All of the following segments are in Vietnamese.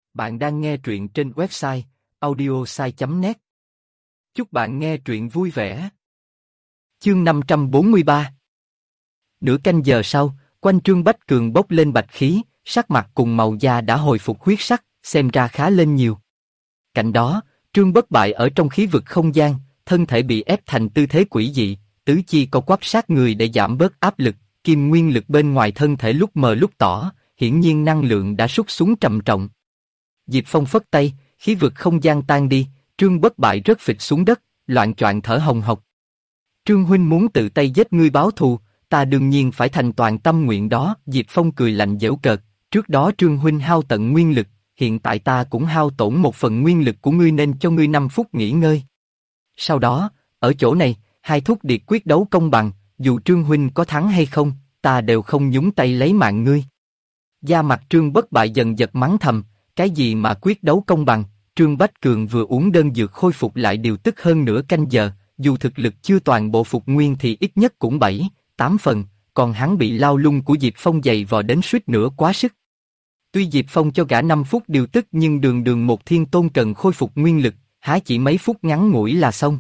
Bạn đang nghe truyện trên website audiosai.net. Chúc bạn nghe truyện vui vẻ. Chương 543. Nửa canh giờ sau, quanh Trương Bách Cường bốc lên bạch khí, sắc mặt cùng màu da đã hồi phục huyết sắc, xem ra khá lên nhiều. Cạnh đó, Trương Bất Bại ở trong khí vực không gian, thân thể bị ép thành tư thế quỷ dị, tứ chi co quắp sát người để giảm bớt áp lực, kim nguyên lực bên ngoài thân thể lúc mờ lúc tỏ, hiển nhiên năng lượng đã sút xuống trầm trọng. Diệp Phong phất tay, khí vực không gian tan đi, Trương Bất Bại rớt phịch xuống đất, loạng choạng thở hồng hộc. Trương huynh muốn tự tay giết ngươi báo thù, ta đương nhiên phải thành toàn tâm nguyện đó. Diệp Phong cười lạnh giễu cợt, trước đó Trương huynh hao tận nguyên lực, hiện tại ta cũng hao tổn một phần nguyên lực của ngươi nên cho ngươi 5 phút nghỉ ngơi. Sau đó, ở chỗ này, hai thúc điệt quyết đấu công bằng, dù Trương huynh có thắng hay không, ta đều không nhúng tay lấy mạng ngươi. Da mặt Trương Bất Bại dần giật mắng thầm, cái gì mà quyết đấu công bằng? Trương Bách Cường vừa uống đơn dược khôi phục lại điều tức hơn nửa canh giờ, dù thực lực chưa toàn bộ phục nguyên thì ít nhất cũng 7-8 phần, còn hắn bị lao lung của Diệp Phong giày vò đến suýt nữa quá sức. Tuy Diệp Phong cho gã 5 phút điều tức nhưng đường một thiên tôn cần khôi phục nguyên lực, há chỉ mấy phút ngắn ngủi là xong.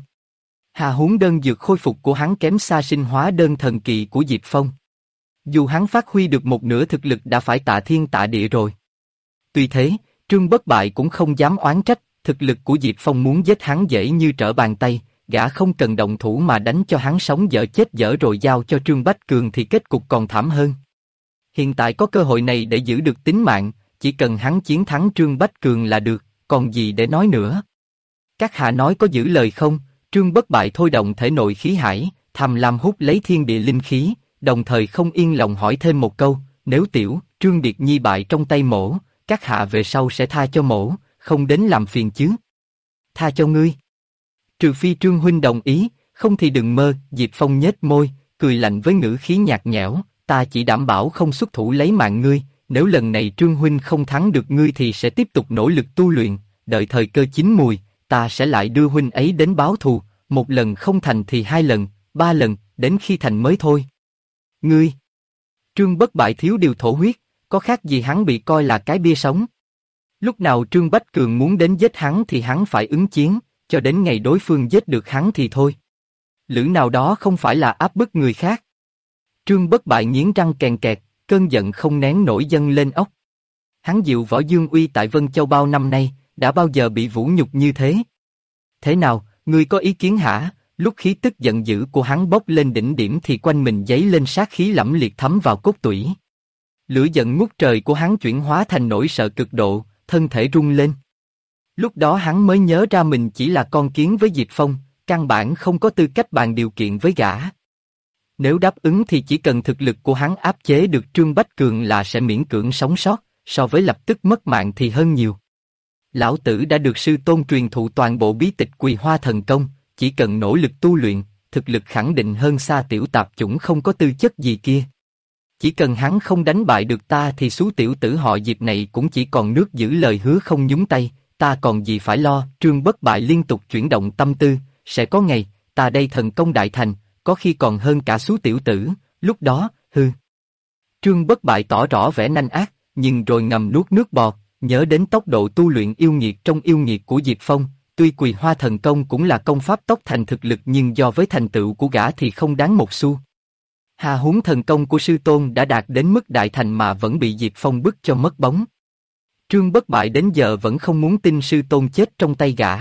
Hà huống đơn dược khôi phục của hắn kém xa sinh hóa đơn thần kỳ của Diệp Phong. Dù hắn phát huy được một nửa thực lực đã phải tạ thiên tạ địa rồi. Tuy thế, Trương Bất Bại cũng không dám oán trách, thực lực của Diệp Phong muốn giết hắn dễ như trở bàn tay, gã không cần động thủ mà đánh cho hắn sống dở chết dở rồi giao cho Trương Bách Cường thì kết cục còn thảm hơn. Hiện tại có cơ hội này để giữ được tính mạng, chỉ cần hắn chiến thắng Trương Bách Cường là được, còn gì để nói nữa. Các hạ nói có giữ lời không? Trương Bất Bại thôi động thể nội khí hải, tham lam hút lấy thiên địa linh khí, đồng thời không yên lòng hỏi thêm một câu, nếu tiểu Trương Điệt Nhi bại trong tay mổ, các hạ về sau sẽ tha cho mổ, không đến làm phiền chứ? Tha cho ngươi. Trừ phi Trương huynh đồng ý, không thì đừng mơ. Diệp Phong nhếch môi, cười lạnh với ngữ khí nhạt nhẽo, ta chỉ đảm bảo không xuất thủ lấy mạng ngươi, nếu lần này Trương huynh không thắng được ngươi thì sẽ tiếp tục nỗ lực tu luyện, đợi thời cơ chín mùi, ta sẽ lại đưa huynh ấy đến báo thù, một lần không thành thì 2 lần, 3 lần, đến khi thành mới thôi. Ngươi! Trương Bất Bại thiếu điều thổ huyết, có khác gì hắn bị coi là cái bia sống. Lúc nào Trương Bách Cường muốn đến giết hắn thì hắn phải ứng chiến, cho đến ngày đối phương giết được hắn thì thôi. Lữ nào đó không phải là áp bức người khác. Trương Bất Bại nghiến răng kèn kẹt, cơn giận không nén nổi dâng lên óc. Hắn dịu võ dương uy tại Vân Châu bao năm nay, đã bao giờ bị vũ nhục như thế? Thế nào, ngươi có ý kiến hả? Lúc khí tức giận dữ của hắn bốc lên đỉnh điểm thì quanh mình dấy lên sát khí lẫm liệt thấm vào cốt tủy. Lửa giận ngút trời của hắn chuyển hóa thành nỗi sợ cực độ, thân thể rung lên. Lúc đó hắn mới nhớ ra mình chỉ là con kiến với Diệp Phong, căn bản không có tư cách bàn điều kiện với gã. Nếu đáp ứng thì chỉ cần thực lực của hắn áp chế được Trương Bách Cường là sẽ miễn cưỡng sống sót, so với lập tức mất mạng thì hơn nhiều. Lão tử đã được sư tôn truyền thụ toàn bộ bí tịch Quỳ Hoa Thần Công, chỉ cần nỗ lực tu luyện, thực lực khẳng định hơn xa tiểu tạp chủng không có tư chất gì kia. Chỉ cần hắn không đánh bại được ta thì số tiểu tử họ Diệp này cũng chỉ còn nước giữ lời hứa không nhúng tay, ta còn gì phải lo. Trương Bất Bại liên tục chuyển động tâm tư, sẽ có ngày, ta đây thần công đại thành, có khi còn hơn cả số tiểu tử, lúc đó, hư. Trương Bất Bại tỏ rõ vẻ nanh ác, nhưng rồi ngầm nuốt nước bọt, nhớ đến tốc độ tu luyện yêu nghiệt trong yêu nghiệt của Diệp Phong, tuy Quỳ Hoa Thần Công cũng là công pháp tốc thành thực lực nhưng do với thành tựu của gã thì không đáng một xu. Hà huống thần công của sư tôn đã đạt đến mức đại thành mà vẫn bị Diệp Phong bức cho mất bóng. Trương Bất Bại đến giờ vẫn không muốn tin sư tôn chết trong tay gã.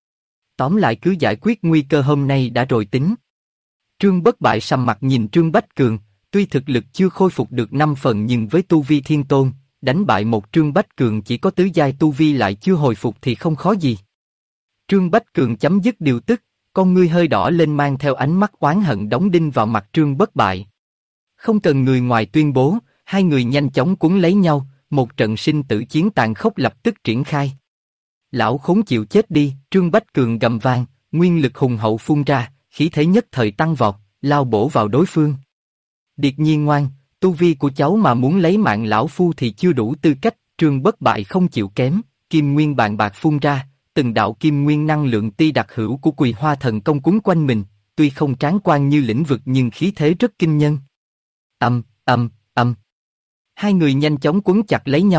Tóm lại cứ giải quyết nguy cơ hôm nay đã rồi tính. Trương Bất Bại sầm mặt nhìn Trương Bách Cường, tuy thực lực chưa khôi phục được 5 phần nhưng với tu vi thiên tôn, đánh bại một Trương Bách Cường chỉ có tứ giai tu vi lại chưa hồi phục thì không khó gì. Trương Bách Cường chấm dứt điều tức, con ngươi hơi đỏ lên mang theo ánh mắt oán hận đóng đinh vào mặt Trương Bất Bại. Không cần người ngoài tuyên bố, hai người nhanh chóng cuốn lấy nhau, một trận sinh tử chiến tàn khốc lập tức triển khai. Lão khốn chịu chết đi, Trương Bách Cường gầm vang, nguyên lực hùng hậu phun ra, khí thế nhất thời tăng vọt, lao bổ vào đối phương. Điệt Nhi ngoan, tu vi của cháu mà muốn lấy mạng lão phu thì chưa đủ tư cách. Trương Bất Bại không chịu kém, kim nguyên bàn bạc phun ra, từng đạo kim nguyên năng lượng ti đặc hữu của Quỳ Hoa Thần Công quấn quanh mình, tuy không tráng quan như lĩnh vực nhưng khí thế rất kinh nhân. Hai người nhanh chóng quấn chặt lấy nhau,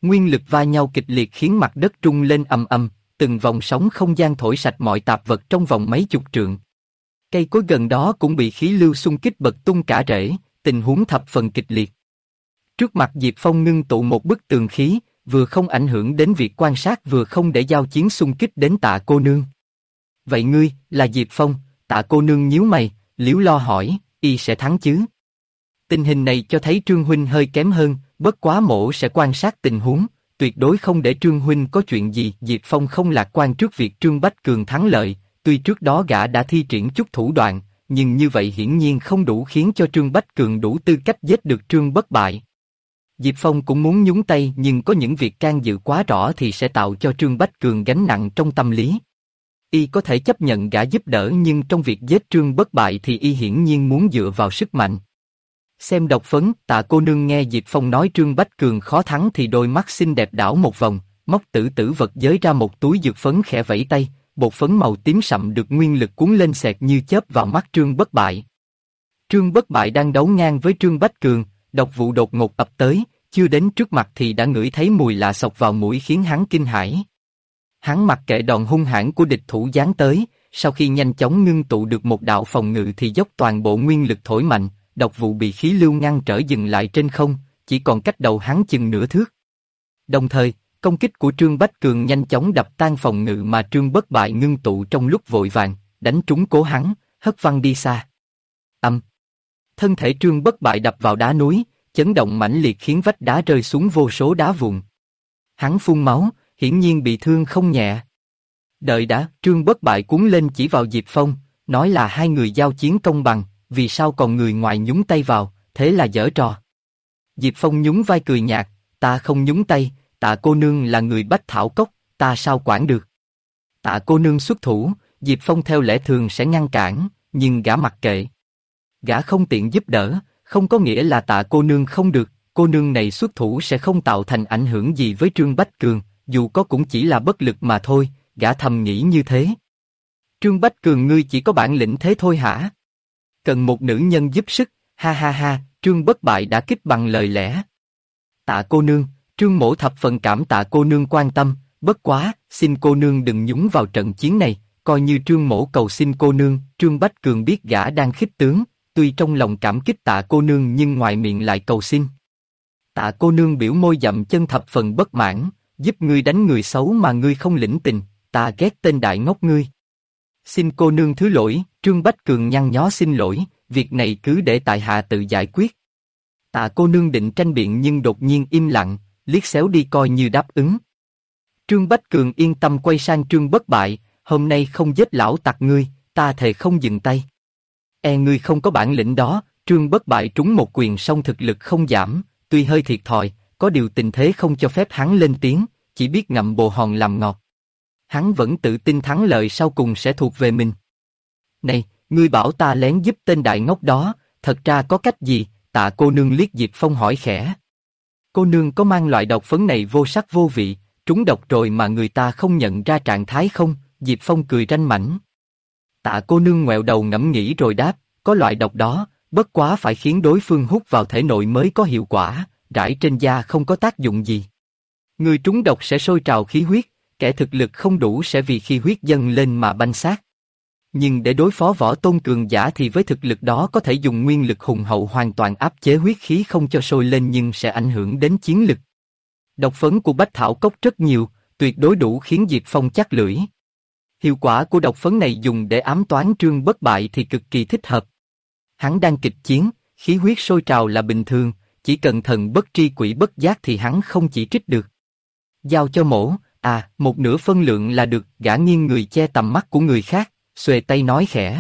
Nguyên lực va nhau kịch liệt khiến mặt đất rung lên ầm ầm, từng vòng sóng không gian thổi sạch mọi tạp vật trong vòng mấy chục trượng. Cây cối gần đó cũng bị khí lưu xung kích bật tung cả rễ, tình huống thập phần kịch liệt. Trước mặt Diệp Phong ngưng tụ một bức tường khí, vừa không ảnh hưởng đến việc quan sát vừa không để giao chiến xung kích đến Tạ cô nương. Vậy ngươi, là Diệp Phong? Tạ cô nương nhíu mày, liếu lo hỏi, y sẽ thắng chứ? Tình hình này cho thấy Trương huynh hơi kém hơn, bất quá mỗ sẽ quan sát tình huống, tuyệt đối không để Trương huynh có chuyện gì. Diệp Phong không lạc quan trước việc Trương Bách Cường thắng lợi, tuy trước đó gã đã thi triển chút thủ đoạn, nhưng như vậy hiển nhiên không đủ khiến cho Trương Bách Cường đủ tư cách giết được Trương Bất Bại. Diệp Phong cũng muốn nhúng tay nhưng có những việc can dự quá rõ thì sẽ tạo cho Trương Bách Cường gánh nặng trong tâm lý. Y có thể chấp nhận gã giúp đỡ nhưng trong việc giết Trương Bất Bại thì y hiển nhiên muốn dựa vào sức mạnh. Xem độc phấn, Tạ cô nương nghe Diệp Phong nói Trương Bách Cường khó thắng thì đôi mắt xinh đẹp đảo một vòng, móc tử tử vật giới ra một túi dược phấn khẽ vẫy tay, bột phấn màu tím sậm được nguyên lực cuốn lên xẹt như chớp vào mắt Trương Bất Bại. Trương Bất Bại đang đấu ngang với Trương Bách Cường, độc vụ đột ngột ập tới, chưa đến trước mặt thì đã ngửi thấy mùi lạ xộc vào mũi khiến hắn kinh hãi. Hắn mặc kệ đòn hung hãn của địch thủ giáng tới, sau khi nhanh chóng ngưng tụ được một đạo phòng ngự thì dốc toàn bộ nguyên lực thổi mạnh, độc vụ bị khí lưu ngăn trở dừng lại trên không, chỉ còn cách đầu hắn chừng nửa thước. Đồng thời, công kích của Trương Bách Cường nhanh chóng đập tan phòng ngự mà Trương Bất Bại ngưng tụ trong lúc vội vàng, đánh trúng cố hắn, hất văng đi xa. Thân thể Trương Bất Bại đập vào đá núi, chấn động mãnh liệt khiến vách đá rơi xuống vô số đá vụn. Hắn phun máu, hiển nhiên bị thương không nhẹ. Đợi đã, Trương Bất Bại cuống lên chỉ vào Diệp Phong, nói là hai người giao chiến công bằng, vì sao còn người ngoài nhúng tay vào, thế là giở trò. Diệp Phong nhún vai cười nhạt, ta không nhúng tay, Tạ cô nương là người Bách Thảo Cốc, ta sao quản được. Tạ cô nương xuất thủ, Diệp Phong theo lẽ thường sẽ ngăn cản, nhưng gã mặc kệ. Gã không tiện giúp đỡ, không có nghĩa là Tạ cô nương không được, cô nương này xuất thủ sẽ không tạo thành ảnh hưởng gì với Trương Bách Cường, dù có cũng chỉ là bất lực mà thôi, gã thầm nghĩ như thế. Trương Bách Cường ngươi chỉ có bản lĩnh thế thôi hả? Cần một nữ nhân giúp sức, ha ha ha, Trương Bất Bại đã kích bằng lời lẽ. Tạ cô nương, Trương mỗ thập phần cảm tạ cô nương quan tâm, bất quá, xin cô nương đừng nhúng vào trận chiến này, coi như Trương mỗ cầu xin cô nương. Trương Bách Cường biết gã đang khích tướng, tuy trong lòng cảm kích Tạ cô nương nhưng ngoài miệng lại cầu xin. Tạ cô nương biểu môi dậm chân thập phần bất mãn, giúp ngươi đánh người xấu mà ngươi không lĩnh tình, ta ghét tên đại ngốc ngươi. Xin cô nương thứ lỗi, Trương Bách Cường nhăn nhó xin lỗi, việc này cứ để tại hạ tự giải quyết. Tạ cô nương định tranh biện nhưng đột nhiên im lặng, liếc xéo đi coi như đáp ứng. Trương Bách Cường yên tâm quay sang Trương Bất Bại, hôm nay không giết lão tặc ngươi, ta thề không dừng tay. Ngươi không có bản lĩnh đó. Trương Bất Bại trúng một quyền song thực lực không giảm, tuy hơi thiệt thòi, có điều tình thế không cho phép hắn lên tiếng, chỉ biết ngậm bồ hòn làm ngọt. Hắn vẫn tự tin thắng lợi sau cùng sẽ thuộc về mình. Này, ngươi bảo ta lén giúp tên đại ngốc đó, thật ra có cách gì? Tạ cô nương liếc Diệp Phong hỏi khẽ. Cô nương có mang loại độc phấn này vô sắc vô vị, trúng độc rồi mà người ta không nhận ra trạng thái không? Diệp Phong cười ranh mãnh. Tạ cô nương ngoẹo đầu ngẫm nghĩ rồi đáp, có loại độc đó, bất quá phải khiến đối phương hút vào thể nội mới có hiệu quả, rải trên da không có tác dụng gì. Người trúng độc sẽ sôi trào khí huyết, kẻ thực lực không đủ sẽ vì khí huyết dâng lên mà banh xác. Nhưng để đối phó võ tôn cường giả thì với thực lực đó có thể dùng nguyên lực hùng hậu hoàn toàn áp chế huyết khí không cho sôi lên nhưng sẽ ảnh hưởng đến chiến lực. Độc phấn của Bách Thảo Cốc rất nhiều, tuyệt đối đủ khiến Diệp Phong chắc lưỡi. Hiệu quả của độc phấn này dùng để ám toán Trương Bất Bại thì cực kỳ thích hợp. Hắn đang kịch chiến, khí huyết sôi trào là bình thường, chỉ cần thần bất tri quỷ bất giác thì hắn không chỉ trích được. Giao cho mỗ, một nửa phân lượng là được. Gã nghiêng người che tầm mắt của người khác, xuề tay nói khẽ.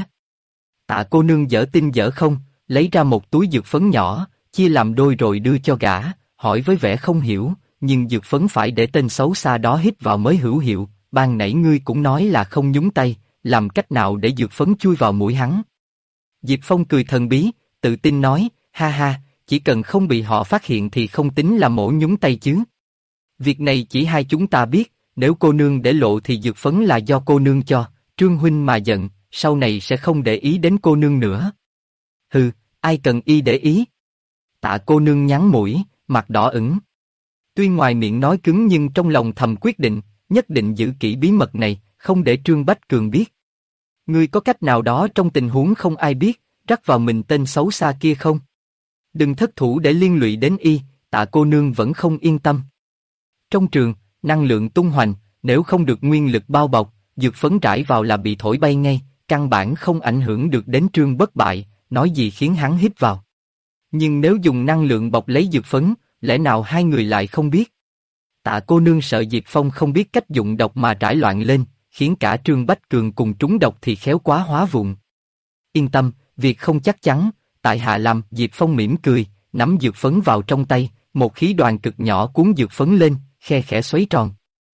Tạ cô nương dở tin dở không, lấy ra một túi dược phấn nhỏ, chia làm đôi rồi đưa cho gã, hỏi với vẻ không hiểu, nhưng dược phấn phải để tên xấu xa đó hít vào mới hữu hiệu, ban nãy ngươi cũng nói là không nhúng tay, làm cách nào để dược phấn chui vào mũi hắn? Diệp Phong cười thần bí, tự tin nói, ha ha, chỉ cần không bị họ phát hiện thì không tính là mỗ nhúng tay chứ. Việc này chỉ hai chúng ta biết, nếu cô nương để lộ thì dược phấn là do cô nương cho, Trương huynh mà giận, sau này sẽ không để ý đến cô nương nữa. Hừ, ai cần y để ý? Tạ cô nương nhắn mũi, mặt đỏ ửng. Tuy ngoài miệng nói cứng nhưng trong lòng thầm quyết định, nhất định giữ kỹ bí mật này, không để Trương Bách Cường biết. Ngươi có cách nào đó trong tình huống không ai biết, rắc vào mình tên xấu xa kia không? Đừng thất thủ để liên lụy đến y, Tạ cô nương vẫn không yên tâm. Trong trường, năng lượng tung hoành, nếu không được nguyên lực bao bọc, dược phấn rải vào là bị thổi bay ngay, căn bản không ảnh hưởng được đến Trương Bất Bại, nói gì khiến hắn hít vào. Nhưng nếu dùng năng lượng bọc lấy dược phấn, lẽ nào hai người lại không biết? Tạ cô nương sợ Diệp Phong không biết cách dụng độc mà trải loạn lên, khiến cả Trương Bách Cường cùng trúng độc thì khéo quá hóa vụn. Yên tâm, việc không chắc chắn, tại hạ làm. Diệp Phong mỉm cười, nắm dược phấn vào trong tay, một khí đoàn cực nhỏ cuốn dược phấn lên, khe khẽ xoáy tròn.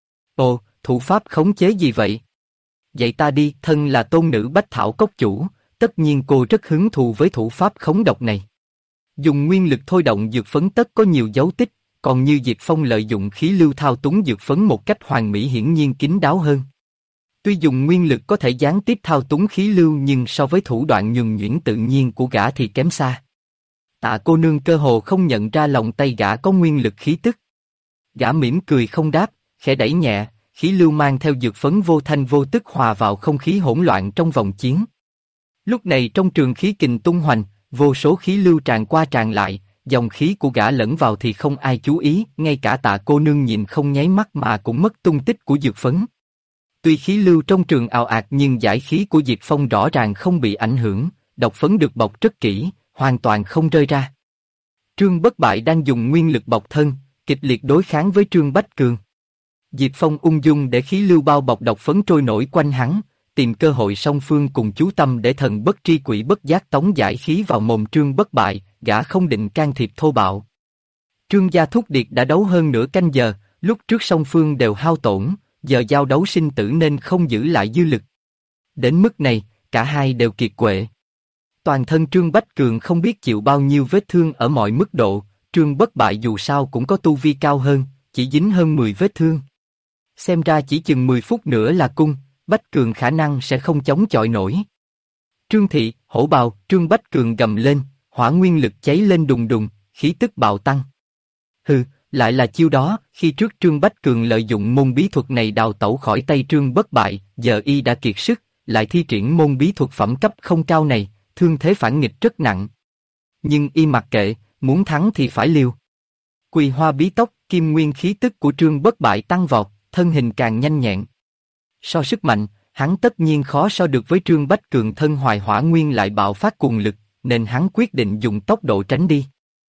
Ồ, thủ pháp khống chế gì vậy? Dạy ta đi, thân là tôn nữ Bách Thảo Cốc chủ, tất nhiên cô rất hứng thú với thủ pháp khống độc này. Dùng nguyên lực thôi động dược phấn tất có nhiều dấu tích, còn như Diệp Phong lợi dụng khí lưu thao túng dược phấn một cách hoàn mỹ hiển nhiên kín đáo hơn. Tuy dùng nguyên lực có thể gián tiếp thao túng khí lưu nhưng so với thủ đoạn nhuần nhuyễn tự nhiên của gã thì kém xa. Tạ cô nương cơ hồ không nhận ra lòng tay gã có nguyên lực khí tức. Gã mỉm cười không đáp, khẽ đẩy nhẹ, khí lưu mang theo dược phấn vô thanh vô tức hòa vào không khí hỗn loạn trong vòng chiến. Lúc này trong trường khí kình tung hoành, vô số khí lưu tràn qua tràn lại, dòng khí của gã lẫn vào thì không ai chú ý, ngay cả Tạ cô nương nhìn không nháy mắt mà cũng mất tung tích của dược phấn. Tuy khí lưu trong trường ào ạt nhưng giải khí của Diệp Phong rõ ràng không bị ảnh hưởng, độc phấn được bọc rất kỹ, hoàn toàn không rơi ra. Trương Bất Bại đang dùng nguyên lực bọc thân, kịch liệt đối kháng với Trương Bách Cường. Diệp Phong ung dung để khí lưu bao bọc độc phấn trôi nổi quanh hắn, tìm cơ hội song phương cùng chú tâm để thần bất tri quỷ bất giác tống giải khí vào mồm Trương Bất Bại, gã không định can thiệp thô bạo. Trương gia thúc điệt đã đấu hơn nửa canh giờ, lúc trước song phương đều hao tổn, giờ giao đấu sinh tử nên không giữ lại dư lực. Đến mức này, cả hai đều kiệt quệ. Toàn thân Trương Bách Cường không biết chịu bao nhiêu vết thương ở mọi mức độ, Trương Bất Bại dù sao cũng có tu vi cao hơn, chỉ dính hơn 10 vết thương. Xem ra chỉ chừng 10 phút nữa là cung, Bách Cường khả năng sẽ không chống chọi nổi. Trương Thị, hổ bào, Trương Bách Cường gầm lên, hỏa nguyên lực cháy lên đùng đùng, khí tức bạo tăng. Hừ, lại là chiêu đó, khi trước Trương Bách Cường lợi dụng môn bí thuật này đào tẩu khỏi tay Trương Bất Bại, giờ y đã kiệt sức, lại thi triển môn bí thuật phẩm cấp không cao này, thương thế phản nghịch rất nặng. Nhưng y mặc kệ, muốn thắng thì phải liều. Quỳ hoa bí tóc, kim nguyên khí tức của Trương Bất Bại tăng vọt, thân hình càng nhanh nhẹn. So sức mạnh, hắn tất nhiên khó so được với Trương Bách Cường thân hoài hỏa nguyên lại bạo phát cuồng lực, nên hắn quyết định dùng tốc độ tránh đi.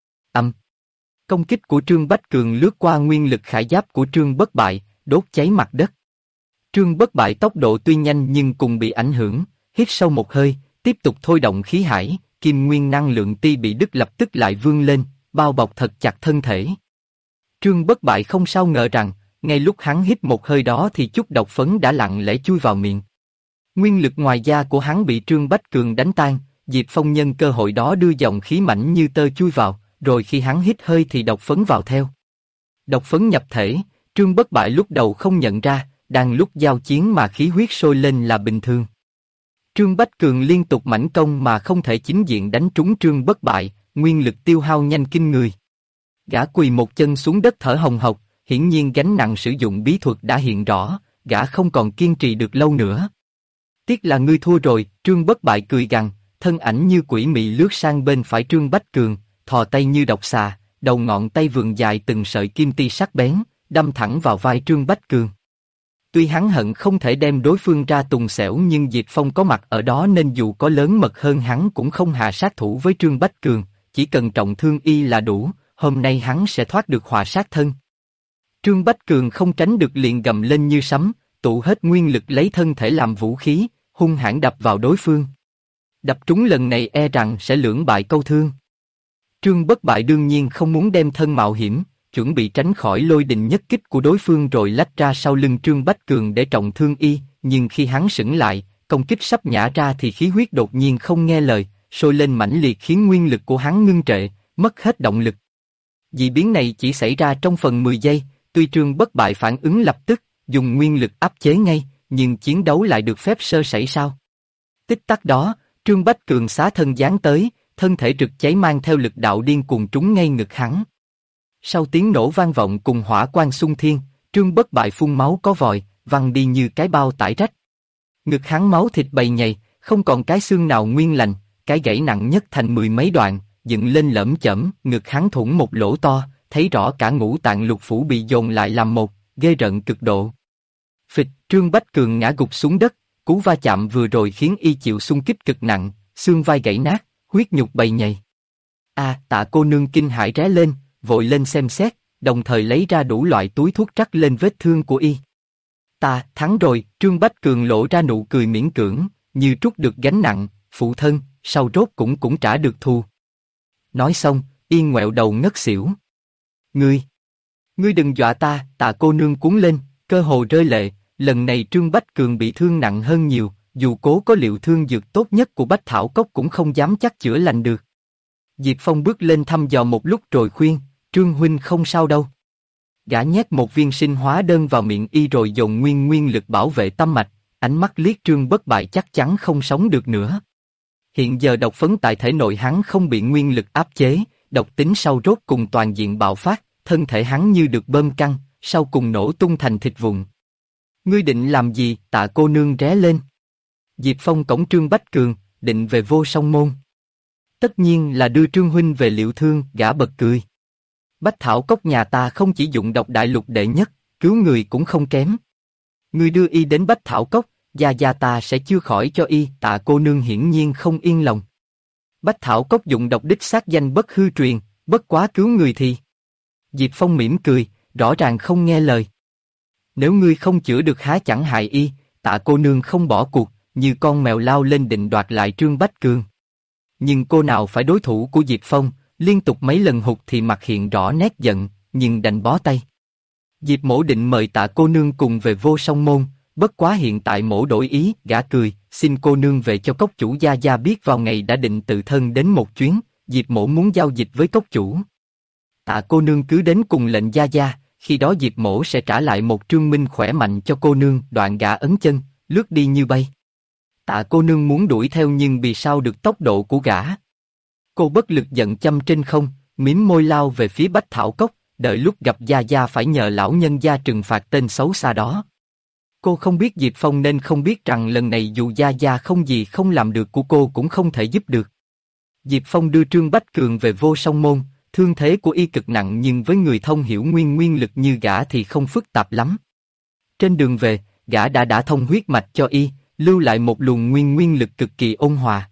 Công kích của Trương Bách Cường lướt qua nguyên lực khải giáp của Trương Bất Bại, đốt cháy mặt đất. Trương Bất Bại tốc độ tuy nhanh nhưng cùng bị ảnh hưởng, hít sâu một hơi, tiếp tục thôi động khí hải, kim nguyên năng lượng ti bị đứt lập tức lại vươn lên, bao bọc thật chặt thân thể. Trương Bất Bại không sao ngờ rằng, ngay lúc hắn hít một hơi đó thì chút độc phấn đã lặng lẽ chui vào miệng. Nguyên lực ngoài da của hắn bị Trương Bách Cường đánh tan, Diệp Phong nhân cơ hội đó đưa dòng khí mảnh như tơ chui vào, rồi khi hắn hít hơi thì độc phấn vào theo. Độc phấn nhập thể, Trương Bất Bại lúc đầu không nhận ra, đang lúc giao chiến mà khí huyết sôi lên là bình thường. Trương Bách Cường liên tục mãnh công mà không thể chính diện đánh trúng Trương Bất Bại, nguyên lực tiêu hao nhanh kinh người. Gã quỳ một chân xuống đất thở hồng hộc, hiển nhiên gánh nặng sử dụng bí thuật đã hiện rõ, gã không còn kiên trì được lâu nữa. Tiếc là ngươi thua rồi, Trương Bất Bại cười gằn, thân ảnh như quỷ mị lướt sang bên phải Trương Bách Cường, thò tay như độc xà, đầu ngọn tay vươn dài từng sợi kim ti sắc bén, đâm thẳng vào vai Trương Bách Cường. Tuy hắn hận không thể đem đối phương ra tùng xẻo nhưng Diệp Phong có mặt ở đó nên dù có lớn mật hơn hắn cũng không hạ sát thủ với Trương Bách Cường, chỉ cần trọng thương y là đủ, hôm nay hắn sẽ thoát được họa sát thân. Trương Bách Cường không tránh được liền gầm lên như sấm, tụ hết nguyên lực lấy thân thể làm vũ khí, hung hãn đập vào đối phương. Đập trúng lần này e rằng sẽ lưỡng bại câu thương. Trương Bất Bại đương nhiên không muốn đem thân mạo hiểm, chuẩn bị tránh khỏi lôi đình nhất kích của đối phương rồi lách ra sau lưng Trương Bách Cường để trọng thương y, nhưng khi hắn sững lại, công kích sắp nhả ra thì khí huyết đột nhiên không nghe lời, sôi lên mãnh liệt khiến nguyên lực của hắn ngưng trệ, mất hết động lực. Dị biến này chỉ xảy ra trong phần 10 giây, tuy Trương Bất Bại phản ứng lập tức, dùng nguyên lực áp chế ngay, nhưng chiến đấu lại được phép sơ sẩy sao? Tích tắc đó, Trương Bách Cường xá thân giáng tới, thân thể rực cháy mang theo lực đạo điên cuồng trúng ngay ngực hắn. Sau tiếng nổ vang vọng cùng hỏa quang xung thiên, Trương Bất Bại phun máu có vòi, văng đi như cái bao tải rách. Ngực hắn máu thịt bầy nhầy, không còn cái xương nào nguyên lành, cái gãy nặng nhất thành 10 mấy đoạn, dựng lên lởm chởm, ngực hắn thủng một lỗ to, thấy rõ cả ngũ tạng lục phủ bị dồn lại làm một, ghê rợn cực độ. Phịch, Trương Bách Cường ngã gục xuống đất, cú va chạm vừa rồi khiến y chịu xung kích cực nặng, xương vai gãy nát, huyết nhục bầy nhầy. Tạ cô nương kinh hãi ré lên, vội lên xem xét, đồng thời lấy ra đủ loại túi thuốc trắc lên vết thương của y. Ta thắng rồi, Trương Bách Cường lộ ra nụ cười miễn cưỡng, như trút được gánh nặng, phụ thân, sau rốt cũng trả được thù. Nói xong, y ngoẹo đầu ngất xỉu. Ngươi đừng dọa ta, Tạ cô nương cuống lên, cơ hồ rơi lệ, lần này Trương Bách Cường bị thương nặng hơn nhiều, dù cố có liệu thương dược tốt nhất của Bách Thảo Cốc cũng không dám chắc chữa lành được. Diệp Phong bước lên thăm dò một lúc rồi khuyên, Trương huynh không sao đâu. Gã nhét một viên sinh hóa đơn vào miệng y rồi dồn nguyên lực bảo vệ tâm mạch, ánh mắt liếc Trương Bất Bại chắc chắn không sống được nữa. Hiện giờ độc phấn tại thể nội hắn không bị nguyên lực áp chế, độc tính sau rốt cùng toàn diện bạo phát, thân thể hắn như được bơm căng, sau cùng nổ tung thành thịt vụn. Ngươi định làm gì? Tạ cô nương ré lên. Diệp Phong cõng Trương Bách Cường, định về Vô Song Môn. Tất nhiên là đưa Trương huynh về liệu thương, gã bật cười. Bách Thảo Cốc nhà ta không chỉ dụng độc đại lục đệ nhất, cứu người cũng không kém. Ngươi đưa y đến Bách Thảo Cốc, gia ta sẽ chữa khỏi cho y. Tạ cô nương hiển nhiên không yên lòng. Bách Thảo Cốc dụng độc đích xác danh bất hư truyền, bất quá cứu người thì. Diệp Phong mỉm cười, rõ ràng không nghe lời. Nếu ngươi không chữa được há chẳng hại y. Tạ cô nương không bỏ cuộc, như con mèo lao lên định đoạt lại Trương Bách Cường. Nhưng cô nào phải đối thủ của Diệp Phong, liên tục mấy lần hụt thì mặt hiện rõ nét giận, nhưng đành bó tay. Diệp mổ định mời Tạ cô nương cùng về Vô Song Môn, bất quá hiện tại mổ đổi ý, gã cười, xin cô nương về cho cốc chủ gia biết vào ngày đã định tự thân đến một chuyến, Diệp mổ muốn giao dịch với cốc chủ. Tạ cô nương cứ đến cùng lệnh gia, khi đó Diệp mổ sẽ trả lại một trương minh khỏe mạnh cho cô nương. Đoạn gã ấn chân, lướt đi như bay. Tạ cô nương muốn đuổi theo nhưng vì sao được tốc độ của gã. Cô bất lực giận châm trên không, mím môi lao về phía Bách Thảo Cốc, đợi lúc gặp gia phải nhờ lão nhân gia trừng phạt tên xấu xa đó. Cô không biết Diệp Phong nên không biết rằng lần này dù gia không gì không làm được của cô cũng không thể giúp được. Diệp Phong đưa Trương Bách Cường về Vô Song Môn, thương thế của y cực nặng nhưng với người thông hiểu nguyên lực như gã thì không phức tạp lắm. Trên đường về, gã đã thông huyết mạch cho y, lưu lại một luồng nguyên lực cực kỳ ôn hòa.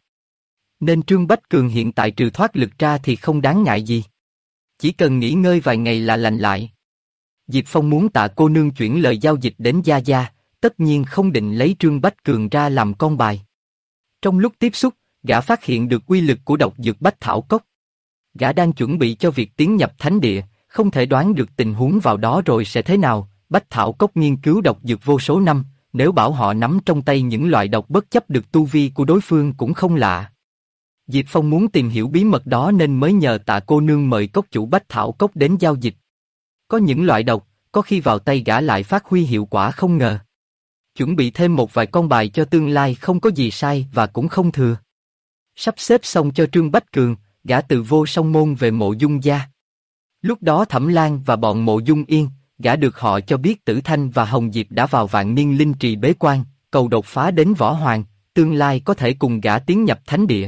Nên Trương Bách Cường hiện tại trừ thoát lực ra thì không đáng ngại gì. Chỉ cần nghỉ ngơi vài ngày là lành lại. Diệp Phong muốn Tạ cô nương chuyển lời giao dịch đến gia, tất nhiên không định lấy Trương Bách Cường ra làm con bài. Trong lúc tiếp xúc, gã phát hiện được uy lực của độc dược Bách Thảo Cốc. Gã đang chuẩn bị cho việc tiến nhập thánh địa, không thể đoán được tình huống vào đó rồi sẽ thế nào. Bách Thảo Cốc nghiên cứu độc dược vô số năm, nếu bảo họ nắm trong tay những loại độc bất chấp được tu vi của đối phương cũng không lạ. Diệp Phong muốn tìm hiểu bí mật đó nên mới nhờ Tạ cô nương mời cốc chủ Bách Thảo Cốc đến giao dịch. Có những loại độc, có khi vào tay gã lại phát huy hiệu quả không ngờ. Chuẩn bị thêm một vài con bài cho tương lai không có gì sai và cũng không thừa. Sắp xếp xong cho Trương Bách Cường, gã từ Vô Song Môn về Mộ Dung gia. Lúc đó Thẩm Lan và bọn Mộ Dung Yên, gã được họ cho biết Tử Thanh và Hồng Diệp đã vào Vạn Niên Linh Trì bế quan, cầu đột phá đến Võ Hoàng, tương lai có thể cùng gã tiến nhập thánh địa.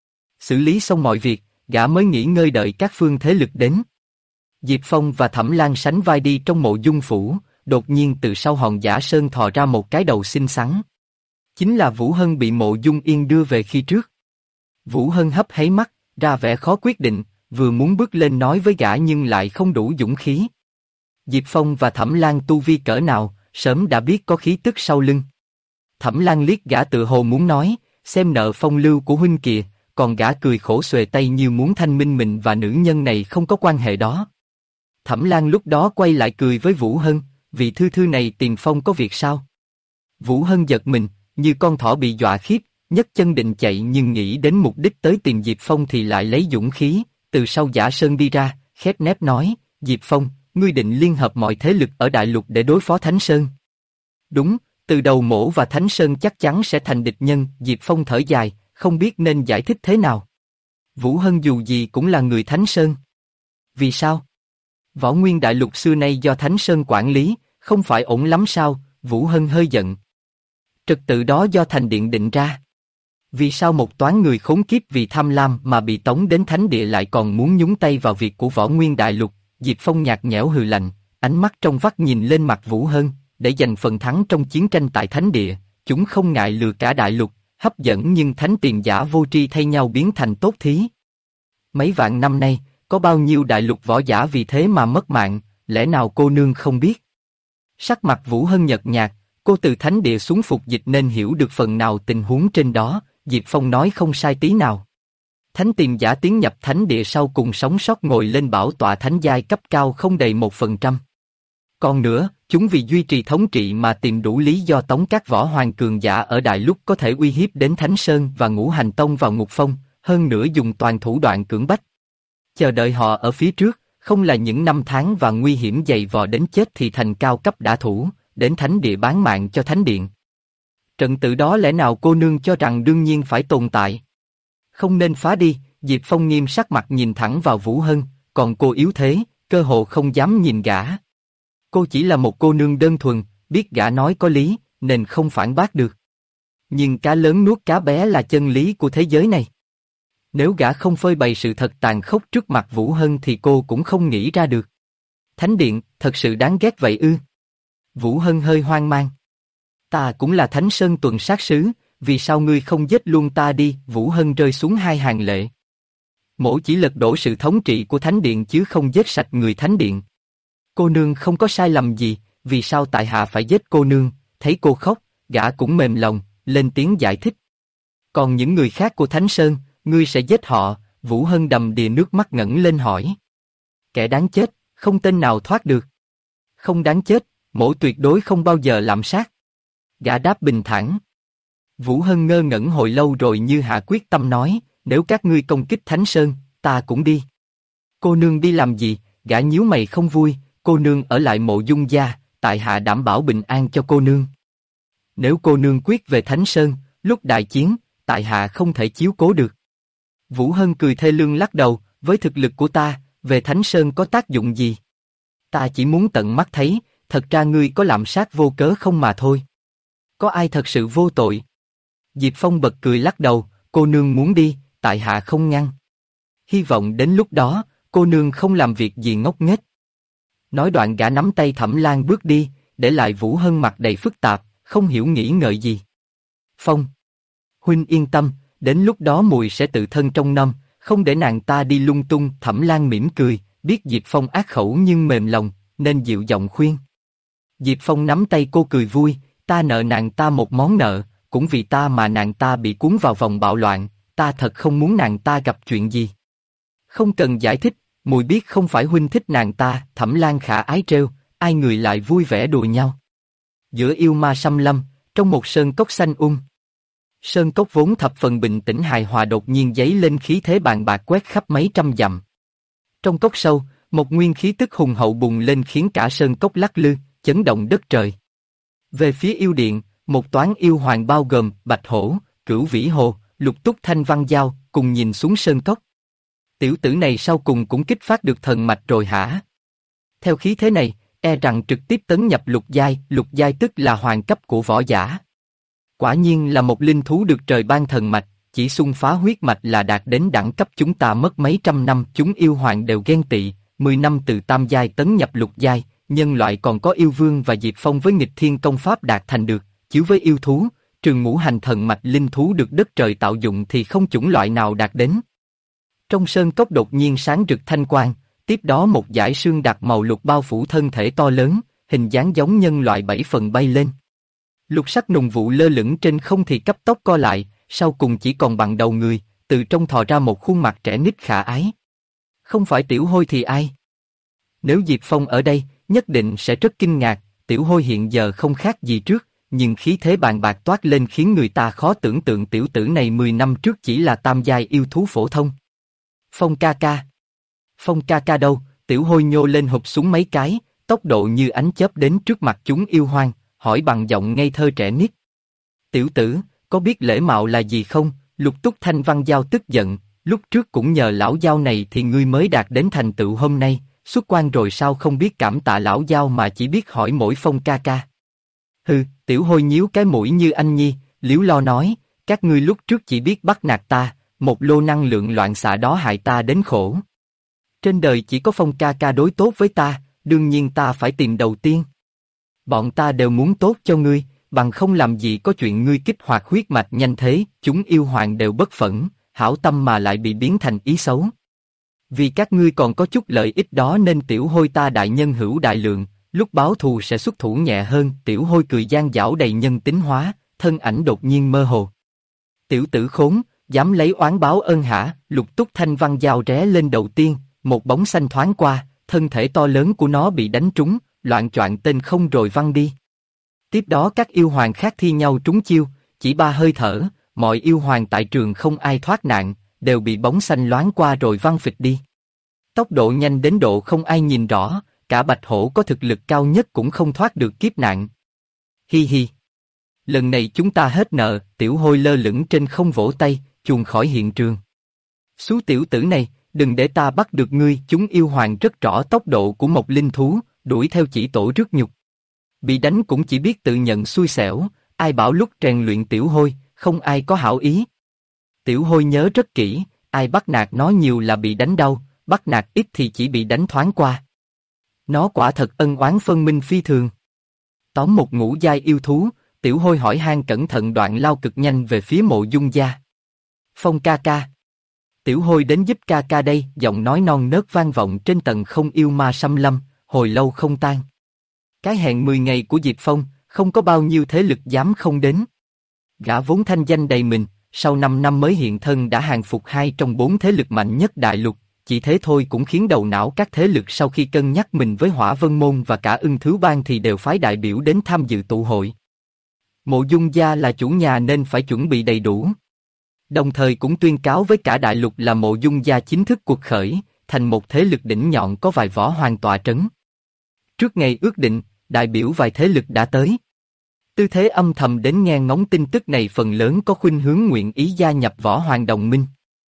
Xử lý xong mọi việc, gã mới nghỉ ngơi đợi các phương thế lực đến. Diệp Phong và Thẩm Lan sánh vai đi trong Mộ Dung phủ, đột nhiên từ sau hòn giả sơn thò ra một cái đầu xinh xắn. Chính là Vũ Hân bị Mộ Dung Yên đưa về khi trước. Vũ Hân hấp háy mắt, ra vẻ khó quyết định, vừa muốn bước lên nói với gã nhưng lại không đủ dũng khí. Diệp Phong và Thẩm Lan tu vi cỡ nào, sớm đã biết có khí tức sau lưng. Thẩm Lan liếc gã tự hồ muốn nói, xem nợ phong lưu của huynh kìa, còn gã cười khổ xuề tay như muốn thanh minh mình và nữ nhân này không có quan hệ đó. Thẩm Lan lúc đó quay lại cười với Vũ Hân, vị thư này tìm Phong có việc sao? Vũ Hân giật mình, như con thỏ bị dọa khiếp, nhấc chân định chạy nhưng nghĩ đến mục đích tới tìm Diệp Phong thì lại lấy dũng khí, từ sau giả sơn đi ra, khép nép nói, Diệp Phong, ngươi định liên hợp mọi thế lực ở Đại Lục để đối phó Thánh Sơn. Đúng, từ đầu Mỗ và Thánh Sơn chắc chắn sẽ thành địch nhân. Diệp Phong thở dài, không biết nên giải thích thế nào. Vũ Hân dù gì cũng là người Thánh Sơn. Vì sao? Võ Nguyên Đại Lục xưa nay do Thánh Sơn quản lý, không phải ổn lắm sao? Vũ Hân hơi giận. Trật tự đó do Thành Điện định ra. Vì sao một toán người khốn kiếp vì tham lam mà bị tống đến Thánh Địa lại còn muốn nhúng tay vào việc của Võ Nguyên Đại Lục? Diệp Phong nhạt nhẽo hừ lạnh, ánh mắt trong vắt nhìn lên mặt Vũ Hân, để giành phần thắng trong chiến tranh tại Thánh Địa. Chúng không ngại lừa cả đại lục, hấp dẫn nhưng thánh tiền giả vô tri thay nhau biến thành tốt thí. Mấy vạn năm nay, có bao nhiêu đại lục võ giả vì thế mà mất mạng, lẽ nào cô nương không biết? Sắc mặt Vũ Hân nhợt nhạt, cô từ Thánh Địa xuống phục dịch nên hiểu được phần nào tình huống trên đó. Diệp Phong nói không sai tí nào. Thánh tiền giả tiến nhập Thánh Địa sau cùng sống sót ngồi lên bảo tọa thánh giai cấp cao không đầy 1%. Còn nữa, chúng vì duy trì thống trị mà tìm đủ lý do tống các võ hoàng cường giả ở đại lục có thể uy hiếp đến Thánh Sơn và Ngũ Hành Tông vào ngục phong, hơn nữa dùng toàn thủ đoạn cưỡng bách. Chờ đợi họ ở phía trước, không là những năm tháng và nguy hiểm dày vò đến chết thì thành cao cấp đả thủ, đến Thánh Địa bán mạng cho Thánh Điện. Trận tự đó lẽ nào cô nương cho rằng đương nhiên phải tồn tại? Không nên phá đi. Diệp Phong nghiêm sắc mặt nhìn thẳng vào Vũ Hân, còn cô yếu thế, cơ hồ không dám nhìn gã. Cô chỉ là một cô nương đơn thuần, biết gã nói có lý, nên không phản bác được. Nhưng cá lớn nuốt cá bé là chân lý của thế giới này. Nếu gã không phơi bày sự thật tàn khốc trước mặt Vũ Hân thì cô cũng không nghĩ ra được. Thánh Điện, thật sự đáng ghét vậy ư? Vũ Hân hơi hoang mang. Ta cũng là Thánh Sơn tuần sát sứ, vì sao ngươi không giết luôn ta đi? Vũ Hân rơi xuống hai hàng lệ. Mỗ chỉ lật đổ sự thống trị của Thánh Điện chứ không giết sạch người Thánh Điện. Cô nương không có sai lầm gì, vì sao tại hạ phải giết cô nương? Thấy cô khóc, gã cũng mềm lòng, lên tiếng giải thích. Còn những người khác của Thánh Sơn, ngươi sẽ giết họ? Vũ Hân đầm đìa nước mắt ngẩng lên hỏi. Kẻ đáng chết, không tên nào thoát được. Không đáng chết, mỗ tuyệt đối không bao giờ lạm sát. Gã đáp bình thản. Vũ Hân ngơ ngẩn hồi lâu rồi như hạ quyết tâm nói, nếu các ngươi công kích Thánh Sơn, ta cũng đi. Cô nương đi làm gì? Gã nhíu mày không vui. Cô nương ở lại Mộ Dung gia, tại hạ đảm bảo bình an cho cô nương. Nếu cô nương quyết về Thánh Sơn, lúc đại chiến, tại hạ không thể chiếu cố được. Vũ Hân cười thê lương lắc đầu, với thực lực của ta, về Thánh Sơn có tác dụng gì? Ta chỉ muốn tận mắt thấy, thật ra ngươi có lạm sát vô cớ không mà thôi. Có ai thật sự vô tội? Diệp Phong bật cười lắc đầu, cô nương muốn đi, tại hạ không ngăn. Hy vọng đến lúc đó, cô nương không làm việc gì ngốc nghếch. Nói đoạn gã nắm tay Thẩm Lan bước đi, để lại Vũ Hân mặt đầy phức tạp, không hiểu nghĩ ngợi gì. Phong, huynh yên tâm, đến lúc đó muội sẽ tự thân trông nom, không để nàng ta đi lung tung. Thẩm Lan mỉm cười, biết Diệp Phong ác khẩu nhưng mềm lòng, nên dịu giọng khuyên. Diệp Phong nắm tay cô cười vui, ta nợ nàng ta một món nợ, cũng vì ta mà nàng ta bị cuốn vào vòng bạo loạn, ta thật không muốn nàng ta gặp chuyện gì. Không cần giải thích, muội biết không phải huynh thích nàng ta. Thẩm Lan khả ái trêu, ai người lại vui vẻ đùa nhau. Giữa yêu ma xâm lâm, trong một sơn cốc xanh Sơn cốc vốn thập phần bình tĩnh hài hòa đột nhiên dấy lên khí thế bàng bạc quét khắp mấy trăm dặm. Trong cốc sâu, một nguyên khí tức hùng hậu bùng lên khiến cả sơn cốc lắc lư, chấn động đất trời. Về phía yêu điện, một toán yêu hoàng bao gồm Bạch Hổ, Cửu Vĩ Hồ, Lục Túc Thanh Văn Giao cùng nhìn xuống sơn cốc. Tiểu tử này sau cùng cũng kích phát được thần mạch rồi hả? Theo khí thế này, e rằng trực tiếp tấn nhập lục giai tức là hoàng cấp của võ giả. Quả nhiên là một linh thú được trời ban thần mạch, chỉ xung phá huyết mạch là đạt đến đẳng cấp chúng ta mất mấy trăm năm. Chúng yêu hoàng đều ghen tị, 10 năm từ tam giai tấn nhập lục giai, nhân loại còn có yêu vương và Diệp Phong với nghịch thiên công pháp đạt thành được, chiếu với yêu thú, trừ ngũ hành thần mạch linh thú được đất trời tạo dụng thì không chủng loại nào đạt đến. Trong sơn cốc đột nhiên sáng rực thanh quang, tiếp đó một dải sương đặc màu lục bao phủ thân thể to lớn, hình dáng giống nhân loại 7 phần bay lên. Lục sắc nùng vụ lơ lửng trên không thì cấp tốc co lại, sau cùng chỉ còn bằng đầu người, từ trong thò ra một khuôn mặt trẻ nít khả ái. Không phải Tiểu Hôi thì ai? Nếu Diệp Phong ở đây, nhất định sẽ rất kinh ngạc. Tiểu Hôi hiện giờ không khác gì trước, nhưng khí thế bàng bạc toát lên khiến người ta khó tưởng tượng tiểu tử này 10 năm trước chỉ là tam giai yêu thú phổ thông. Phong ca ca. Phong ca ca đâu? Tiểu Hôi nhô lên hụp xuống mấy cái, tốc độ như ánh chớp đến trước mặt chúng yêu hoang, hỏi bằng giọng ngây thơ trẻ nít. Tiểu tử, có biết lễ mạo là gì không? Lục Túc Thanh Văn Giao tức giận, lúc trước cũng nhờ lão giao này thì ngươi mới đạt đến thành tựu hôm nay, xuất quan rồi sao không biết cảm tạ lão giao mà chỉ biết hỏi mỗi Phong ca ca. Hừ, Tiểu Hôi nhíu cái mũi như anh nhi, liếu lo nói, các ngươi lúc trước chỉ biết bắt nạt ta, một lô năng lượng loạn xạ đó hại ta đến khổ. Trên đời chỉ có Phong ca ca đối tốt với ta, đương nhiên ta phải tìm đầu tiên. Bọn ta đều muốn tốt cho ngươi, bằng không làm gì có chuyện ngươi kích hoạt huyết mạch nhanh thế, chúng yêu hoàng đều bất phẫn, hảo tâm mà lại bị biến thành ý xấu. Vì các ngươi còn có chút lợi ích đó nên Tiểu Hôi ta đại nhân hữu đại lượng, lúc báo thù sẽ xuất thủ nhẹ hơn. Tiểu Hôi cười gian dảo đầy nhân tính hóa, thân ảnh đột nhiên mơ hồ. Tiểu tử khốn, dám lấy oán báo ơn hả? Lục Túc thanh văn dao ré lên đầu tiên, một bóng xanh thoáng qua, thân thể to lớn của nó bị đánh trúng, loạng choạng tên không rồi văng đi. Tiếp đó các yêu hoàng khác thi nhau trúng chiêu, chỉ 3 hơi thở, mọi yêu hoàng tại trường không ai thoát nạn, đều bị bóng xanh loáng qua rồi văng phịch đi. Tốc độ nhanh đến độ không ai nhìn rõ, cả Bạch Hổ có thực lực cao nhất cũng không thoát được kiếp nạn. Hi hi. Lần này chúng ta hết nợ. Tiểu Hôi lơ lửng trên không vỗ tay, chuồn khỏi hiện trường. Xú tiểu tử này, đừng để ta bắt được ngươi. Chúng yêu hoàng rất rõ tốc độ của một linh thú, đuổi theo chỉ tổ rước nhục. Bị đánh cũng chỉ biết tự nhận xui xẻo, ai bảo lúc rèn luyện Tiểu Hôi, không ai có hảo ý. Tiểu Hôi nhớ rất kỹ, ai bắt nạt nó nhiều là bị đánh đau, bắt nạt ít thì chỉ bị đánh thoáng qua. Nó quả thật ân oán phân minh phi thường. Tóm một ngũ giai yêu thú, Tiểu Hôi hỏi han cẩn thận đoạn lao cực nhanh về phía Mộ Dung gia. Phong ca ca. Tiểu Hôi đến giúp ca ca đây, giọng nói non nớt vang vọng trên tầng không yêu ma xâm lâm, hồi lâu không tan. Cái hẹn 10 ngày của Diệp Phong, không có bao nhiêu thế lực dám không đến. Gã vốn thanh danh đầy mình, sau 5 năm mới hiện thân đã hàng phục 2 trong 4 thế lực mạnh nhất đại lục, chỉ thế thôi cũng khiến đầu não các thế lực sau khi cân nhắc mình với Hỏa Vân Môn và cả Ưng Thứ Bang thì đều phái đại biểu đến tham dự tụ hội. Mộ Dung gia là chủ nhà nên phải chuẩn bị đầy đủ. Đồng thời cũng tuyên cáo với cả đại lục là Mộ Dung gia chính thức cuộc khởi, thành một thế lực đỉnh nhọn có vài võ hoàng tọa trấn. Trước ngày ước định, đại biểu vài thế lực đã tới. Tư thế âm thầm đến nghe ngóng tin tức này phần lớn có khuynh hướng nguyện ý gia nhập võ hoàng đồng minh.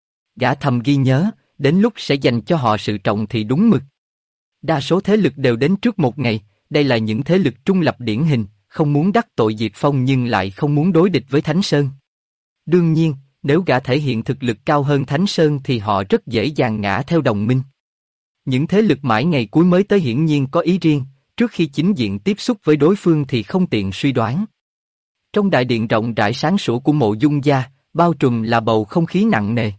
Gã thầm ghi nhớ, đến lúc sẽ dành cho họ sự trọng thì đúng mực. Đa số thế lực đều đến trước một ngày, đây là những thế lực trung lập điển hình, không muốn đắc tội Diệp Phong nhưng lại không muốn đối địch với Thánh Sơn. Đương nhiên, nếu gã thể hiện thực lực cao hơn Thánh Sơn thì họ rất dễ dàng ngã theo đồng minh. Những thế lực mãi ngày cuối mới tới hiển nhiên có ý riêng, trước khi chính diện tiếp xúc với đối phương thì không tiện suy đoán. Trong đại điện rộng rãi sáng sủa của Mộ Dung gia, bao trùm là bầu không khí nặng nề.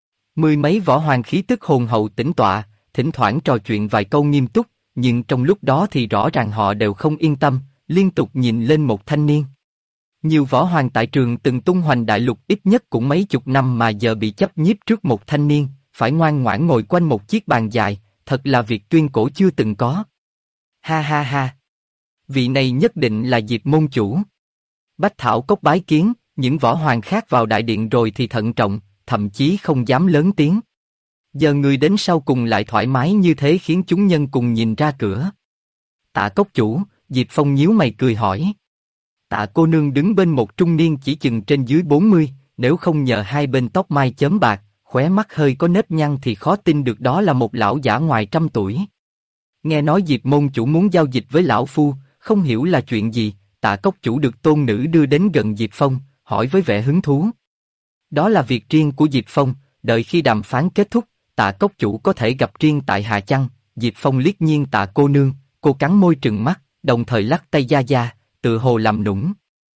10 mấy võ hoàng khí tức hồn hậu tĩnh tọa, thỉnh thoảng trò chuyện vài câu nghiêm túc, nhưng trong lúc đó thì rõ ràng họ đều không yên tâm, liên tục nhìn lên một thanh niên. Nhiều võ hoàng tại trường từng tung hoành đại lục ít nhất cũng mấy chục năm mà giờ bị chấp nhiếp trước một thanh niên, phải ngoan ngoãn ngồi quanh một chiếc bàn dài, thật là việc tuyên cổ chưa từng có. Ha ha ha. Vị này nhất định là Diệp môn chủ. Bách Thảo Cốc bái kiến, những võ hoàng khác vào đại điện rồi thì thận trọng, thậm chí không dám lớn tiếng. Giờ người đến sau cùng lại thoải mái như thế khiến chúng nhân cùng nhìn ra cửa. Tạ Cốc chủ, Diệp Phong nhíu mày cười hỏi. Tạ cô nương đứng bên một trung niên chỉ chừng trên dưới 40, nếu không nhờ hai bên tóc mai chớm bạc, khóe mắt hơi có nếp nhăn thì khó tin được đó là một lão giả ngoài trăm tuổi. Nghe nói Diệp môn chủ muốn giao dịch với lão phu, không hiểu là chuyện gì. Tạ Cốc chủ được tôn nữ đưa đến gần Diệp Phong, hỏi với vẻ hứng thú. Đó là việc riêng của Diệp Phong, đợi khi đàm phán kết thúc, Tạ Cốc chủ có thể gặp riêng tại Hà Chăng. Diệp Phong liếc nhiên Tạ cô nương, cô cắn môi trừng mắt, đồng thời lắc tay gia gia, tự hồ làm nũng.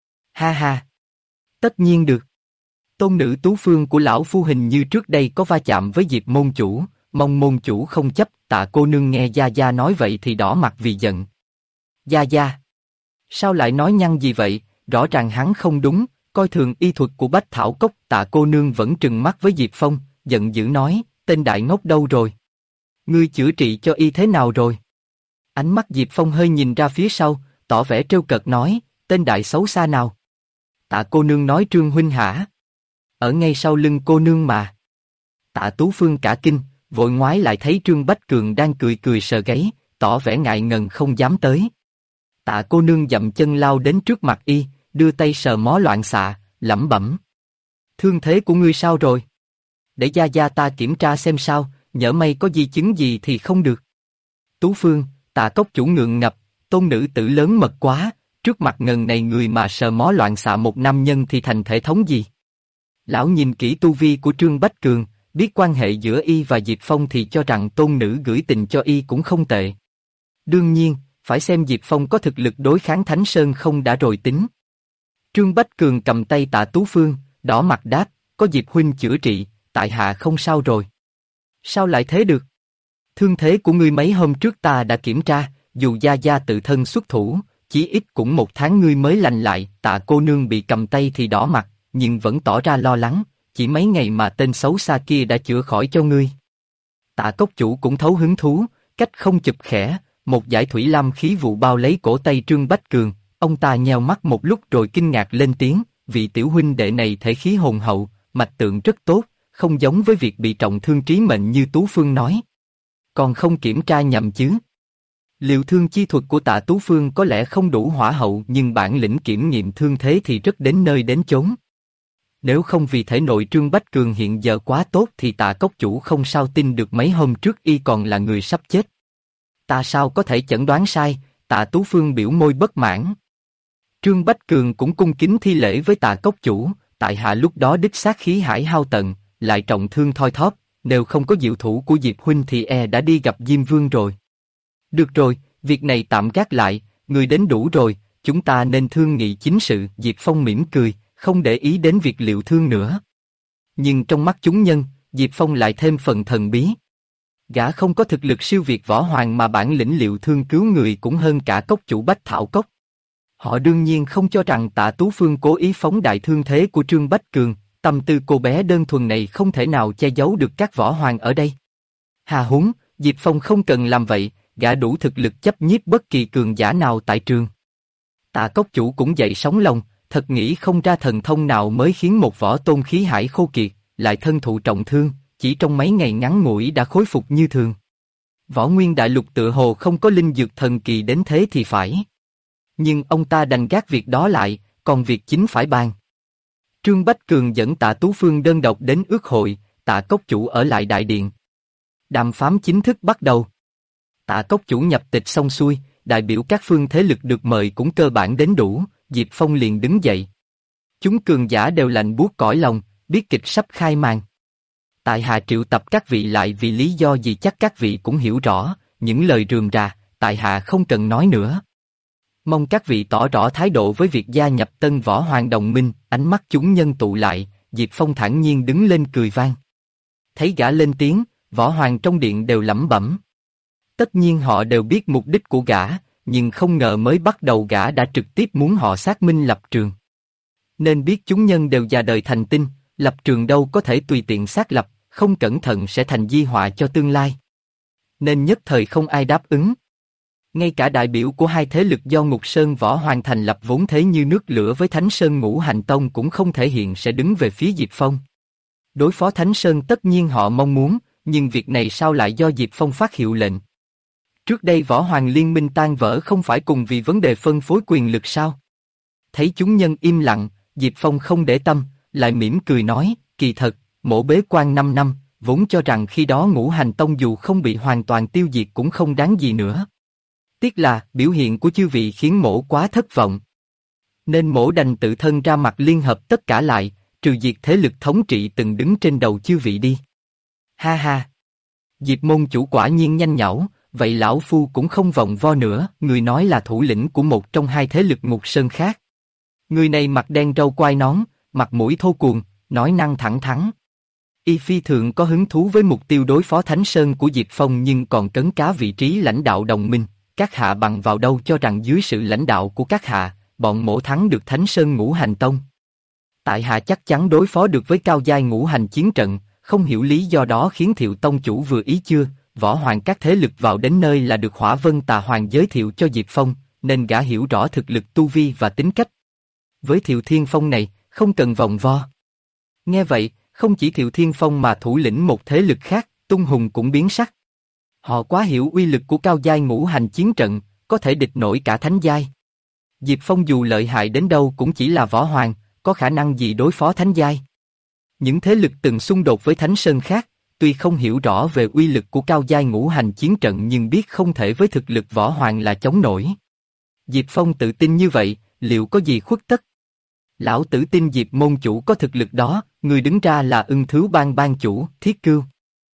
Ha ha, tất nhiên được. Tôn nữ Tú Phương của lão phu hình như trước đây có va chạm với Diệp môn chủ, mong môn chủ không chấp. Tạ cô nương nghe gia gia nói vậy thì đỏ mặt vì giận. Gia gia, sao lại nói nhăng gì vậy? Rõ ràng hắn không đúng, coi thường y thuật của Bách Thảo Cốc. Tạ cô nương vẫn trừng mắt với Diệp Phong, giận dữ nói, tên đại ngốc đâu rồi? Ngươi chữa trị cho y thế nào rồi? Ánh mắt Diệp Phong hơi nhìn ra phía sau, tỏ vẻ trêu cợt nói, tên đại xấu xa nào? Tạ cô nương nói Trương huynh hả? Ở ngay sau lưng cô nương mà. Tạ Tú Phương cả kinh, vội ngoái lại thấy Trương Bách Cường đang cười cười sờ gáy, tỏ vẻ ngại ngần không dám tới. Tạ cô nương dậm chân lao đến trước mặt y, đưa tay sờ mó loạn xạ, lẩm bẩm. Thương thế của ngươi sao rồi? Để gia gia ta kiểm tra xem sao, nhỡ may có di chứng gì thì không được. Tú Phương, Tạ Cốc chủ ngượng ngập, tôn nữ tử lớn mật quá, trước mặt ngần này người mà sờ mó loạn xạ một nam nhân thì thành thể thống gì? Lão nhìn kỹ tu vi của Trương Bách Cường, biết quan hệ giữa y và Diệp Phong thì cho rằng tôn nữ gửi tình cho y cũng không tệ. Đương nhiên, phải xem Diệp Phong có thực lực đối kháng Thánh Sơn không đã rồi tính. Trương Bách Cường cầm tay Tạ Tú Phương, đỏ mặt đáp, có Diệp huynh chữa trị, tại hạ không sao rồi. Sao lại thế được? Thương thế của ngươi mấy hôm trước ta đã kiểm tra, dù Gia Gia tự thân xuất thủ, chí ít cũng 1 tháng ngươi mới lành lại. Tạ cô nương bị cầm tay thì đỏ mặt, nhưng vẫn tỏ ra lo lắng, chỉ mấy ngày mà tên xấu xa kia đã chữa khỏi cho ngươi. Tạ Cốc chủ cũng thấu hứng thú, cách không chụp khẽ, một dải thủy lam khí vụ bao lấy cổ tay Trương Bách Cường, ông ta nheo mắt một lúc rồi kinh ngạc lên tiếng, vị tiểu huynh đệ này thể khí hồn hậu, mạch tượng rất tốt, không giống với việc bị trọng thương trí mệnh như Tú Phương nói. Còn không kiểm tra nhầm chứ? Liệu thương chi thuật của Tạ Tú Phương có lẽ không đủ hỏa hậu nhưng bản lĩnh kiểm nghiệm thương thế thì rất đến nơi đến chốn. Nếu không vì thể nội Trương Bách Cường hiện giờ quá tốt thì Tạ Cốc chủ không sao tin được mấy hôm trước y còn là người sắp chết. Ta sao có thể chẩn đoán sai? Tạ Tú Phương biểu môi bất mãn. Trương Bách Cường cũng cung kính thi lễ với Tạ Cốc chủ, tại hạ lúc đó đích xác khí hải hao tận, lại trọng thương thoi thóp, nếu không có diệu thủ của Diệp huynh thì đã đi gặp Diêm Vương rồi. Được rồi, việc này tạm gác lại, người đến đủ rồi, chúng ta nên thương nghị chính sự. Diệp Phong mỉm cười, không để ý đến việc liệu thương nữa. Nhưng trong mắt chúng nhân, Diệp Phong lại thêm phần thần bí. Gã không có thực lực siêu việt võ hoàng mà bản lĩnh liệu thương cứu người cũng hơn cả cốc chủ Bách Thảo Cốc. Họ đương nhiên không cho rằng Tạ Tú Phương cố ý phóng đại thương thế của Trương Bách Cường, tâm tư cô bé đơn thuần này không thể nào che giấu được các võ hoàng ở đây. Hà huống, Diệp Phong không cần làm vậy, gã đủ thực lực chấp nhiếp bất kỳ cường giả nào tại trường. Tạ Cốc chủ cũng dậy sóng lòng, thật nghĩ không ra thần thông nào mới khiến một võ tôn khí hải khô kiệt, lại thân thụ trọng thương, chỉ trong mấy ngày ngắn ngủi đã khôi phục như thường. Võ Nguyên Đại Lục tựa hồ không có linh dược thần kỳ đến thế thì phải. Nhưng ông ta đành gác việc đó lại, còn việc chính phải bàn. Trương Bách Cường dẫn Tạ Tú Phương đơn độc đến ước hội, Tạ Cốc chủ ở lại đại điện. Đàm phán chính thức bắt đầu. Tạ Cốc chủ nhập tịch xong xuôi, đại biểu các phương thế lực được mời cũng cơ bản đến đủ, Diệp Phong liền đứng dậy. Chúng cường giả đều lạnh buốt cõi lòng, biết kịch sắp khai màn. Tại hạ triệu tập các vị lại vì lý do gì chắc các vị cũng hiểu rõ, những lời rườm rà, tại hạ không cần nói nữa. Mong các vị tỏ rõ thái độ với việc gia nhập Tân Võ Hoàng đồng minh. Ánh mắt chúng nhân tụ lại, Diệp Phong thản nhiên đứng lên cười vang. Thấy gã lên tiếng, võ hoàng trong điện đều lẩm bẩm. Tất nhiên họ đều biết mục đích của gã, nhưng không ngờ mới bắt đầu gã đã trực tiếp muốn họ xác minh lập trường. Nên biết chúng nhân đều già đời thành tinh, lập trường đâu có thể tùy tiện xác lập, không cẩn thận sẽ thành di họa cho tương lai. Nên nhất thời không ai đáp ứng. Ngay cả đại biểu của hai thế lực do Ngục Sơn Võ Hoàng thành lập vốn thế như nước lửa với Thánh Sơn Ngũ Hành Tông cũng không thể hiện sẽ đứng về phía Diệp Phong. Đối phó Thánh Sơn tất nhiên họ mong muốn, nhưng việc này sao lại do Diệp Phong phát hiệu lệnh? Trước đây Võ Hoàng liên minh tan vỡ không phải cùng vì vấn đề phân phối quyền lực sao? Thấy chúng nhân im lặng, Diệp Phong không để tâm, lại mỉm cười nói, kỳ thật, mỗ bế quan 5 năm, vốn cho rằng khi đó Ngũ Hành Tông dù không bị hoàn toàn tiêu diệt cũng không đáng gì nữa. Tiếc là biểu hiện của chư vị khiến mỗ quá thất vọng. Nên mỗ đành tự thân ra mặt liên hợp tất cả lại, trừ diệt thế lực thống trị từng đứng trên đầu chư vị đi. Ha ha! Diệp môn chủ quả nhiên nhanh nhảu, vậy lão phu cũng không vòng vo nữa. Người nói là thủ lĩnh của một trong hai thế lực Ngục Sơn khác. Người này mặt đen râu quai nón, mặt mũi thô cuồng, nói năng thẳng thắn. Y phi thường có hứng thú với mục tiêu đối phó Thánh Sơn của Diệp Phong nhưng còn cấn cá vị trí lãnh đạo đồng minh. Các hạ bằng vào đâu cho rằng dưới sự lãnh đạo của các hạ, bọn mỗ thắng được Thánh Sơn Ngũ Hành Tông? Tại hạ chắc chắn đối phó được với cao giai ngũ hành chiến trận, không hiểu lý do đó khiến Thiệu Tông chủ vừa ý chưa? Võ hoàng các thế lực vào đến nơi là được Hỏa Vân Tà Hoàng giới thiệu cho Diệp Phong, nên gã hiểu rõ thực lực tu vi và tính cách. Với Thiệu Thiên Phong này, không cần vòng vo. Nghe vậy, không chỉ Thiệu Thiên Phong mà thủ lĩnh một thế lực khác, Tung Hùng cũng biến sắc. Họ quá hiểu uy lực của cao giai ngũ hành chiến trận, có thể địch nổi cả thánh giai. Diệp Phong dù lợi hại đến đâu cũng chỉ là võ hoàng, có khả năng gì đối phó thánh giai. Những thế lực từng xung đột với Thánh Sơn khác, tuy không hiểu rõ về uy lực của cao giai ngũ hành chiến trận nhưng biết không thể với thực lực Võ Hoàng là chống nổi. Diệp Phong tự tin như vậy, liệu có gì khuất tất? Lão tử tin Diệp môn chủ có thực lực đó, người đứng ra là Ưng Thứ Bang ban chủ, Thiết Cưu.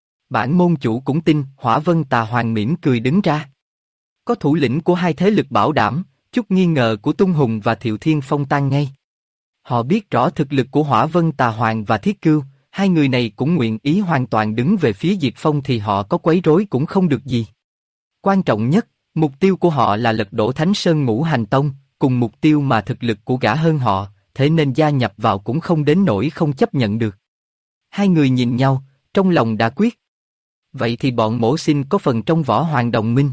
Bản môn chủ cũng tin, Hỏa Vân Tà Hoàng mỉm cười đứng ra. Có thủ lĩnh của hai thế lực bảo đảm, chút nghi ngờ của Tung Hùng và Thiệu Thiên Phong tan ngay. Họ biết rõ thực lực của Hỏa Vân Tà Hoàng và Thiết Cưu, hai người này cũng nguyện ý hoàn toàn đứng về phía Diệp Phong thì họ có quấy rối cũng không được gì. Quan trọng nhất, mục tiêu của họ là lật đổ Thánh Sơn Ngũ Hành Tông, cùng mục tiêu mà thực lực của gã hơn họ, thế nên gia nhập vào cũng không đến nỗi không chấp nhận được. Hai người nhìn nhau, trong lòng đã quyết. Vậy thì bọn Mổ Sinh có phần trong Võ Hoàng đồng minh.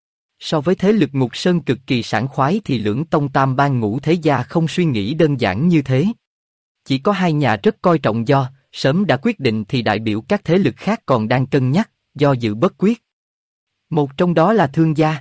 So với thế lực Ngục Sơn cực kỳ sảng khoái thì Lưỡng Tông Tam Bang Ngũ Thế Gia không suy nghĩ đơn giản như thế. Chỉ có hai nhà rất coi trọng do, sớm đã quyết định thì đại biểu các thế lực khác còn đang cân nhắc, do dự bất quyết. Một trong đó là Thương Gia.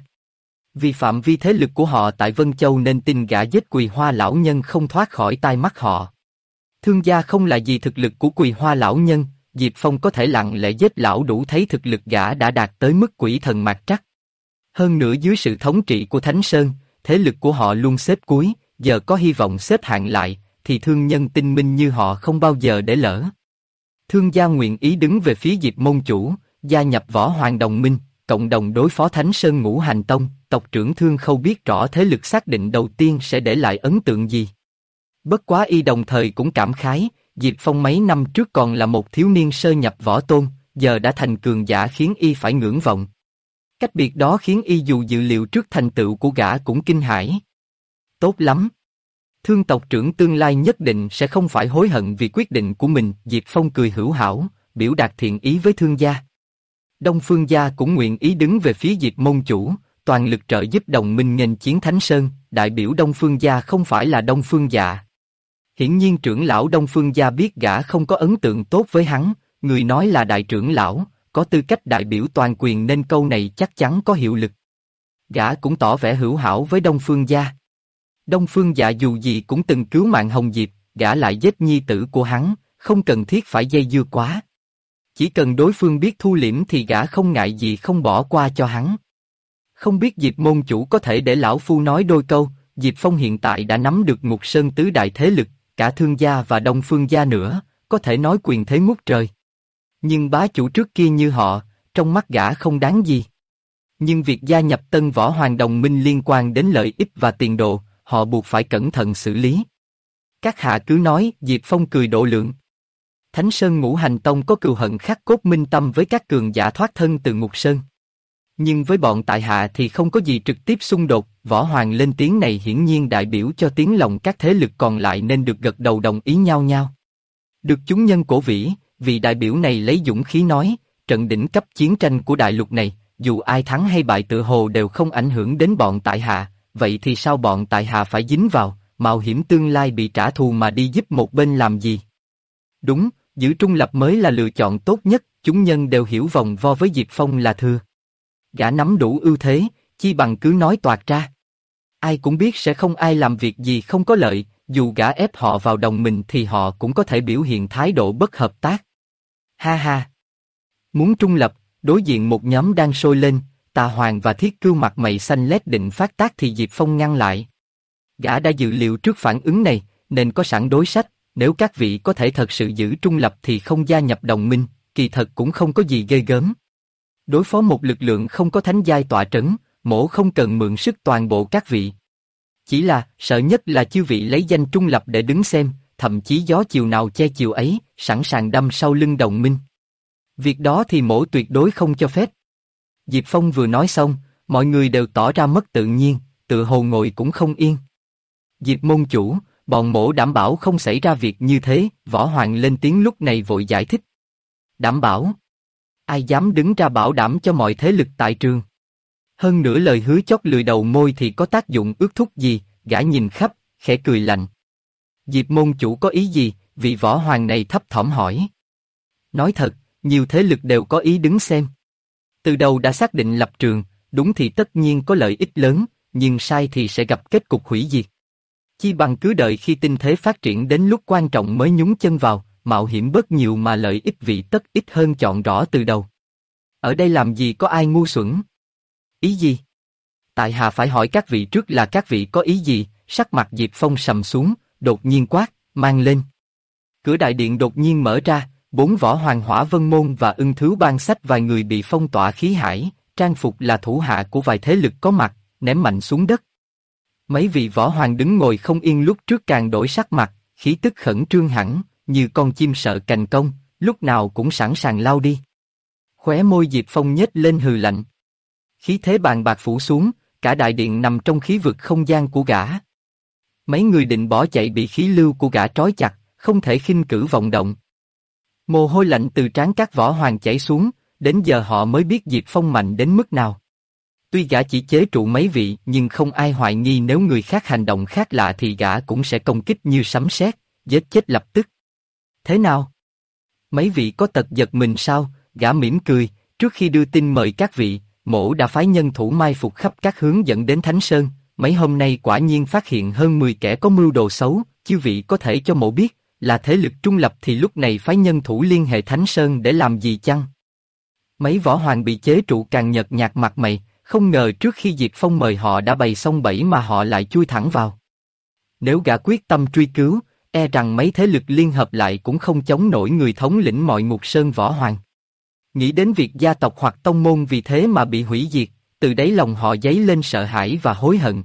Vì phạm vi thế lực của họ tại Vân Châu nên tin gã giết Quỳ Hoa lão nhân không thoát khỏi tai mắt họ. Thương Gia không là gì thực lực của Quỳ Hoa lão nhân, Diệp Phong có thể lặng lẽ giết lão đủ thấy thực lực gã đã đạt tới mức quỷ thần mạt trắc. Hơn nữa dưới sự thống trị của Thánh Sơn, thế lực của họ luôn xếp cuối, giờ có hy vọng xếp hạng lại, thì thương nhân tinh minh như họ không bao giờ để lỡ. Thương Gia nguyện ý đứng về phía Diệp môn chủ, gia nhập Võ Hoàng đồng minh, cộng đồng đối phó Thánh Sơn Ngũ Hành Tông. Tộc trưởng Thương Khâu biết rõ thế lực xác định đầu tiên sẽ để lại ấn tượng gì. Bất quá y đồng thời cũng cảm khái, Diệp Phong mấy năm trước còn là một thiếu niên sơ nhập võ tôn, giờ đã thành cường giả khiến y phải ngưỡng vọng. Cách biệt đó khiến y dù dự liệu trước thành tựu của gã cũng kinh hãi. Tốt lắm. Thương tộc trưởng tương lai nhất định sẽ không phải hối hận vì quyết định của mình. Diệp Phong cười hữu hảo, biểu đạt thiện ý với Thương Gia. Đông Phương Gia cũng nguyện ý đứng về phía Diệp môn chủ, toàn lực trợ giúp đồng minh nghênh chiến Thánh Sơn. Đại biểu Đông Phương Gia không phải là Đông Phương Dạ. Hiển nhiên trưởng lão Đông Phương Gia biết gã không có ấn tượng tốt với hắn, người nói là đại trưởng lão, có tư cách đại biểu toàn quyền nên câu này chắc chắn có hiệu lực. Gã cũng tỏ vẻ hữu hảo với Đông Phương Gia. Đông Phương Dạ dù gì cũng từng cứu mạng Hồng Diệp, gã lại giết nhi tử của hắn, không cần thiết phải dây dưa quá. Chỉ cần đối phương biết thu liễm thì gã không ngại gì không bỏ qua cho hắn. Không biết Diệp môn chủ có thể để lão phu nói đôi câu. Diệp Phong hiện tại đã nắm được Ngục Sơn tứ đại thế lực, cả Thương Gia và Đông Phương Gia nữa, có thể nói quyền thế ngút trời. Nhưng bá chủ trước kia như họ, trong mắt gã không đáng gì. Nhưng việc gia nhập Tân Võ Hoàng đồng minh liên quan đến lợi ích và tiền đồ, họ buộc phải cẩn thận xử lý. Các hạ cứ nói. Diệp Phong cười độ lượng. Thánh Sơn Ngũ Hành Tông có cừu hận khắc cốt minh tâm với các cường giả thoát thân từ Ngục Sơn. Nhưng với bọn tại hạ thì không có gì trực tiếp xung đột. Võ Hoàng lên tiếng này hiển nhiên đại biểu cho tiếng lòng các thế lực còn lại nên được gật đầu đồng ý nhau nhau. Được chúng nhân cổ vĩ, vị đại biểu này lấy dũng khí nói, trận đỉnh cấp chiến tranh của đại lục này, dù ai thắng hay bại tựa hồ đều không ảnh hưởng đến bọn tại hạ, vậy thì sao bọn tại hạ phải dính vào, mạo hiểm tương lai bị trả thù mà đi giúp một bên làm gì? Đúng, giữ trung lập mới là lựa chọn tốt nhất, chúng nhân đều hiểu vòng vo với Diệp Phong là thừa. Gã nắm đủ ưu thế, chi bằng cứ nói toạc ra. Ai cũng biết sẽ không ai làm việc gì không có lợi, dù gã ép họ vào đồng mình thì họ cũng có thể biểu hiện thái độ bất hợp tác. Ha ha! Muốn trung lập, đối diện một nhóm đang sôi lên, Tà Hoàng và Thiết Cưu mặt mày xanh lét định phát tác thì Diệp Phong ngăn lại. Gã đã dự liệu trước phản ứng này, nên có sẵn đối sách, nếu các vị có thể thật sự giữ trung lập thì không gia nhập đồng minh, kỳ thật cũng không có gì ghê gớm. Đối phó một lực lượng không có thánh giai tọa trấn, mổ không cần mượn sức toàn bộ các vị. Chỉ là, sợ nhất là chư vị lấy danh trung lập để đứng xem, thậm chí gió chiều nào che chiều ấy, sẵn sàng đâm sau lưng đồng minh. Việc đó thì mổ tuyệt đối không cho phép. Diệp Phong vừa nói xong, mọi người đều tỏ ra mất tự nhiên, tự hồ ngồi cũng không yên. Diệp môn chủ, bọn mổ đảm bảo không xảy ra việc như thế. Võ Hoàng lên tiếng lúc này vội giải thích. Đảm bảo? Ai dám đứng ra bảo đảm cho mọi thế lực tại trường? Hơn nữa lời hứa chót lười đầu môi thì có tác dụng ước thúc gì? Gã nhìn khắp, khẽ cười lạnh. Diệp môn chủ có ý gì? Vị Võ Hoàng này thấp thỏm hỏi. Nói thật, nhiều thế lực đều có ý đứng xem. Từ đầu đã xác định lập trường, đúng thì tất nhiên có lợi ích lớn, nhưng sai thì sẽ gặp kết cục hủy diệt. Chi bằng cứ đợi khi tình thế phát triển đến lúc quan trọng mới nhúng chân vào, mạo hiểm bớt nhiều mà lợi ích vị tất ít hơn chọn rõ từ đầu. Ở đây làm gì có ai ngu xuẩn? Ý gì? Tại hạ phải hỏi các vị trước là các vị có ý gì? Sắc mặt Diệp Phong sầm xuống, đột nhiên quát, mang lên. Cửa đại điện đột nhiên mở ra, 4 võ hoàng Hỏa Vân Môn và Ưng Thứ Ban sách vài người bị phong tỏa khí hải, trang phục là thủ hạ của vài thế lực có mặt, ném mạnh xuống đất. Mấy vị võ hoàng đứng ngồi không yên lúc trước càng đổi sắc mặt, khí tức khẩn trương hẳn, như con chim sợ cành công, lúc nào cũng sẵn sàng lao đi. Khóe môi Diệp Phong nhếch lên hừ lạnh. Khí thế bàn bạc phủ xuống, cả đại điện nằm trong khí vực không gian của gã. Mấy người định bỏ chạy bị khí lưu của gã trói chặt, không thể khinh cử vọng động. Mồ hôi lạnh từ trán các võ hoàng chảy xuống, đến giờ họ mới biết Diệp Phong mạnh đến mức nào. Tuy gã chỉ chế trụ mấy vị nhưng không ai hoài nghi nếu người khác hành động khác lạ thì gã cũng sẽ công kích như sấm sét, giết chết lập tức. Thế nào? Mấy vị có tật giật mình sao? Gã mỉm cười, trước khi đưa tin mời các vị, mỗ đã phái nhân thủ mai phục khắp các hướng dẫn đến Thánh Sơn, mấy hôm nay quả nhiên phát hiện hơn 10 kẻ có mưu đồ xấu, chư vị có thể cho mỗ biết, là thế lực trung lập thì lúc này phái nhân thủ liên hệ Thánh Sơn để làm gì chăng? Mấy võ hoàng bị chế trụ càng nhợt nhạt mặt mày, không ngờ trước khi Diệp Phong mời họ đã bày xong bẫy mà họ lại chui thẳng vào. Nếu gã quyết tâm truy cứu, e rằng mấy thế lực liên hợp lại cũng không chống nổi người thống lĩnh mọi Ngục Sơn võ hoàng. Nghĩ đến việc gia tộc hoặc tông môn vì thế mà bị hủy diệt, từ đáy lòng họ dấy lên sợ hãi và hối hận.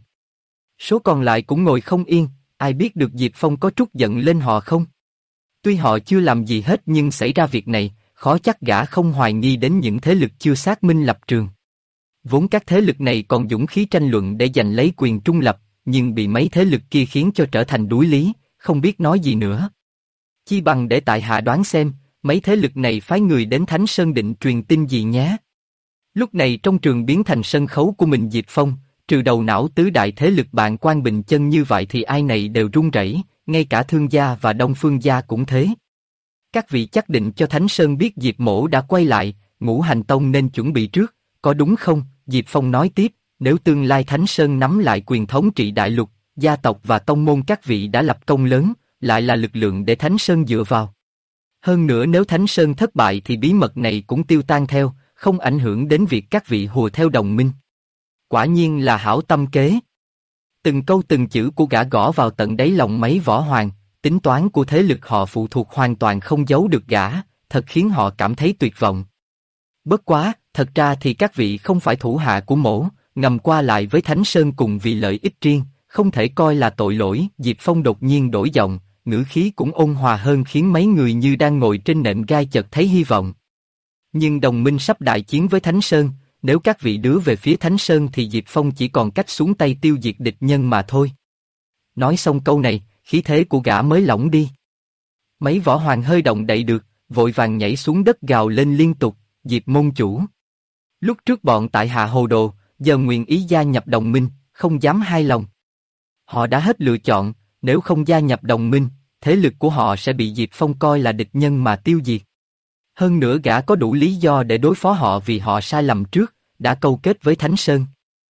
Số còn lại cũng ngồi không yên, ai biết được Diệp Phong có trút giận lên họ không? Tuy họ chưa làm gì hết nhưng xảy ra việc này, khó chắc gã không hoài nghi đến những thế lực chưa xác minh lập trường. Vốn các thế lực này còn dũng khí tranh luận để giành lấy quyền trung lập, nhưng bị mấy thế lực kia khiến cho trở thành đuối lý, không biết nói gì nữa. Chi bằng để tại hạ đoán xem, mấy thế lực này phái người đến Thánh Sơn định truyền tin gì nhé. Lúc này trong trường biến thành sân khấu của mình Diệp Phong, trừ đầu não tứ đại thế lực bạn Quan Bình Chân như vậy thì ai này đều run rẩy, ngay cả Thương gia và Đông Phương gia cũng thế. Các vị chắc định cho Thánh Sơn biết Diệp mỗ đã quay lại, Ngũ Hành Tông nên chuẩn bị trước, có đúng không? Diệp Phong nói tiếp, nếu tương lai Thánh Sơn nắm lại quyền thống trị đại lục, gia tộc và tông môn các vị đã lập công lớn, lại là lực lượng để Thánh Sơn dựa vào. Hơn nữa nếu Thánh Sơn thất bại thì bí mật này cũng tiêu tan theo, không ảnh hưởng đến việc các vị hùa theo đồng minh. Quả nhiên là hảo tâm kế. Từng câu từng chữ của gã gõ vào tận đáy lòng mấy võ hoàng, tính toán của thế lực họ phụ thuộc hoàn toàn không giấu được gã, thật khiến họ cảm thấy tuyệt vọng. Bất quá, thật ra thì các vị không phải thủ hạ của mỗ, ngầm qua lại với Thánh Sơn cùng vì lợi ích riêng, không thể coi là tội lỗi. Diệp Phong đột nhiên đổi giọng, ngữ khí cũng ôn hòa hơn khiến mấy người như đang ngồi trên nệm gai chợt thấy hy vọng. Nhưng đồng minh sắp đại chiến với Thánh Sơn, nếu các vị đưa về phía Thánh Sơn thì Diệp Phong chỉ còn cách xuống tay tiêu diệt địch nhân mà thôi. Nói xong câu này, khí thế của gã mới lỏng đi. Mấy võ hoàng hơi động đậy được, vội vàng nhảy xuống đất gào lên liên tục, Diệp môn chủ. Lúc trước bọn tại hạ hồ đồ, giờ nguyện ý gia nhập đồng minh, không dám hai lòng. Họ đã hết lựa chọn, nếu không gia nhập đồng minh, thế lực của họ sẽ bị Diệp Phong coi là địch nhân mà tiêu diệt. Hơn nữa gã có đủ lý do để đối phó họ vì họ sai lầm trước, đã câu kết với Thánh Sơn.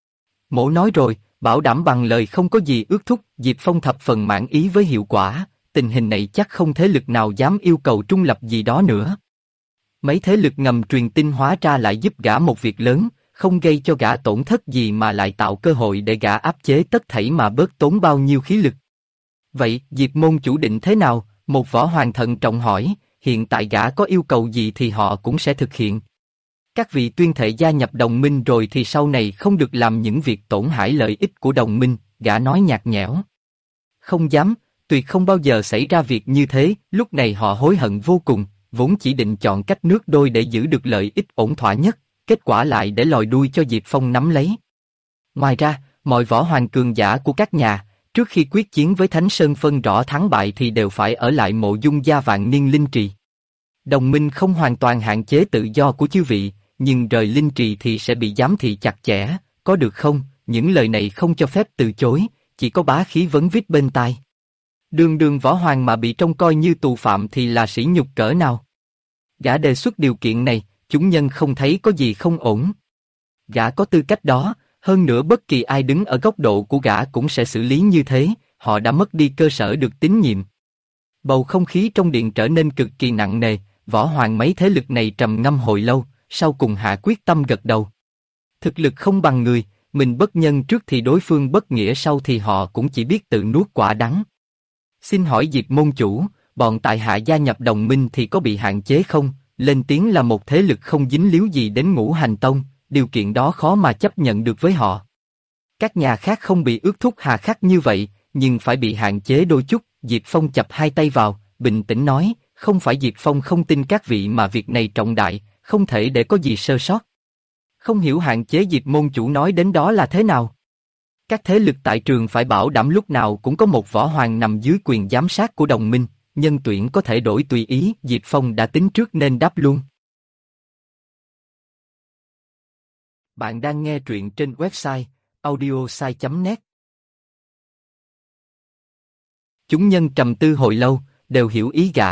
Mỗ nói rồi, bảo đảm bằng lời không có gì ước thúc. Diệp Phong thập phần mãn ý với hiệu quả, tình hình này chắc không thế lực nào dám yêu cầu trung lập gì đó nữa. Mấy thế lực ngầm truyền tin hóa ra lại giúp gã một việc lớn, không gây cho gã tổn thất gì mà lại tạo cơ hội để gã áp chế tất thảy mà bớt tốn bao nhiêu khí lực. Vậy, Diệp môn chủ định thế nào? Một võ hoàng thận trọng hỏi, hiện tại gã có yêu cầu gì thì họ cũng sẽ thực hiện. Các vị tuyên thệ gia nhập đồng minh rồi thì sau này không được làm những việc tổn hại lợi ích của đồng minh, gã nói nhạt nhẽo. Không dám, tuyệt không bao giờ xảy ra việc như thế. Lúc này họ hối hận vô cùng, vốn chỉ định chọn cách nước đôi để giữ được lợi ích ổn thỏa nhất, kết quả lại để lòi đuôi cho Diệp Phong nắm lấy. Ngoài ra, mọi võ hoàng cường giả của các nhà, trước khi quyết chiến với Thánh Sơn phân rõ thắng bại thì đều phải ở lại Mộ Dung gia Vạn Niên Linh Trì. Đồng minh không hoàn toàn hạn chế tự do của chư vị, nhưng rời Linh Trì thì sẽ bị giám thị chặt chẽ, có được không? Những lời này không cho phép từ chối, chỉ có bá khí vấn vít bên tai. Đường đường võ hoàng mà bị trông coi như tù phạm thì là sỉ nhục cỡ nào? Gã đề xuất điều kiện này, chúng nhân không thấy có gì không ổn. Gã có tư cách đó, hơn nữa bất kỳ ai đứng ở góc độ của gã cũng sẽ xử lý như thế, họ đã mất đi cơ sở được tín nhiệm. Bầu không khí trong điện trở nên cực kỳ nặng nề, võ hoàng mấy thế lực này trầm ngâm hồi lâu, sau cùng hạ quyết tâm gật đầu. Thực lực không bằng người, mình bất nhân trước thì đối phương bất nghĩa sau thì họ cũng chỉ biết tự nuốt quả đắng. Xin hỏi Diệp môn chủ, bọn tại hạ gia nhập đồng minh thì có bị hạn chế không? Lên tiếng là một thế lực không dính líu gì đến Ngũ Hành Tông, điều kiện đó khó mà chấp nhận được với họ. Các nhà khác không bị ước thúc hà khắc như vậy, nhưng phải bị hạn chế đôi chút. Diệp Phong chập hai tay vào, bình tĩnh nói, không phải Diệp Phong không tin các vị mà việc này trọng đại, không thể để có gì sơ sót. Không hiểu hạn chế Diệp môn chủ nói đến đó là thế nào? Các thế lực tại trường phải bảo đảm lúc nào cũng có một võ hoàng nằm dưới quyền giám sát của đồng minh, nhân tuyển có thể đổi tùy ý, Diệp Phong đã tính trước nên đáp luôn. Bạn đang nghe truyện trên website audiosai.net. Chúng nhân trầm tư hồi lâu, đều hiểu ý gã.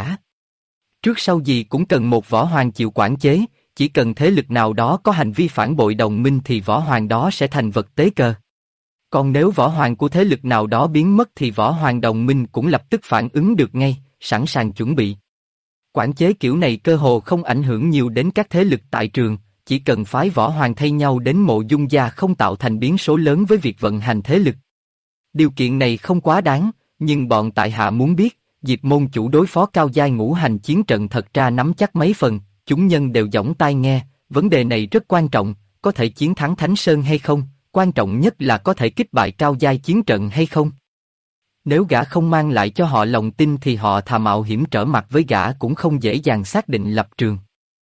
Trước sau gì cũng cần một võ hoàng chịu quản chế, chỉ cần thế lực nào đó có hành vi phản bội đồng minh thì võ hoàng đó sẽ thành vật tế cờ. Còn nếu võ hoàng của thế lực nào đó biến mất thì võ hoàng đồng minh cũng lập tức phản ứng được ngay, sẵn sàng chuẩn bị. Quản chế kiểu này cơ hồ không ảnh hưởng nhiều đến các thế lực tại trường, chỉ cần phái võ hoàng thay nhau đến Mộ Dung gia không tạo thành biến số lớn với việc vận hành thế lực. Điều kiện này không quá đáng, nhưng bọn tại hạ muốn biết, Diệp môn chủ đối phó cao giai ngũ hành chiến trận thật ra nắm chắc mấy phần. Chúng nhân đều giỏng tai nghe, vấn đề này rất quan trọng, có thể chiến thắng Thánh Sơn hay không, quan trọng nhất là có thể kích bại cao giai chiến trận hay không. Nếu gã không mang lại cho họ lòng tin thì họ thà mạo hiểm trở mặt với gã cũng không dễ dàng xác định lập trường.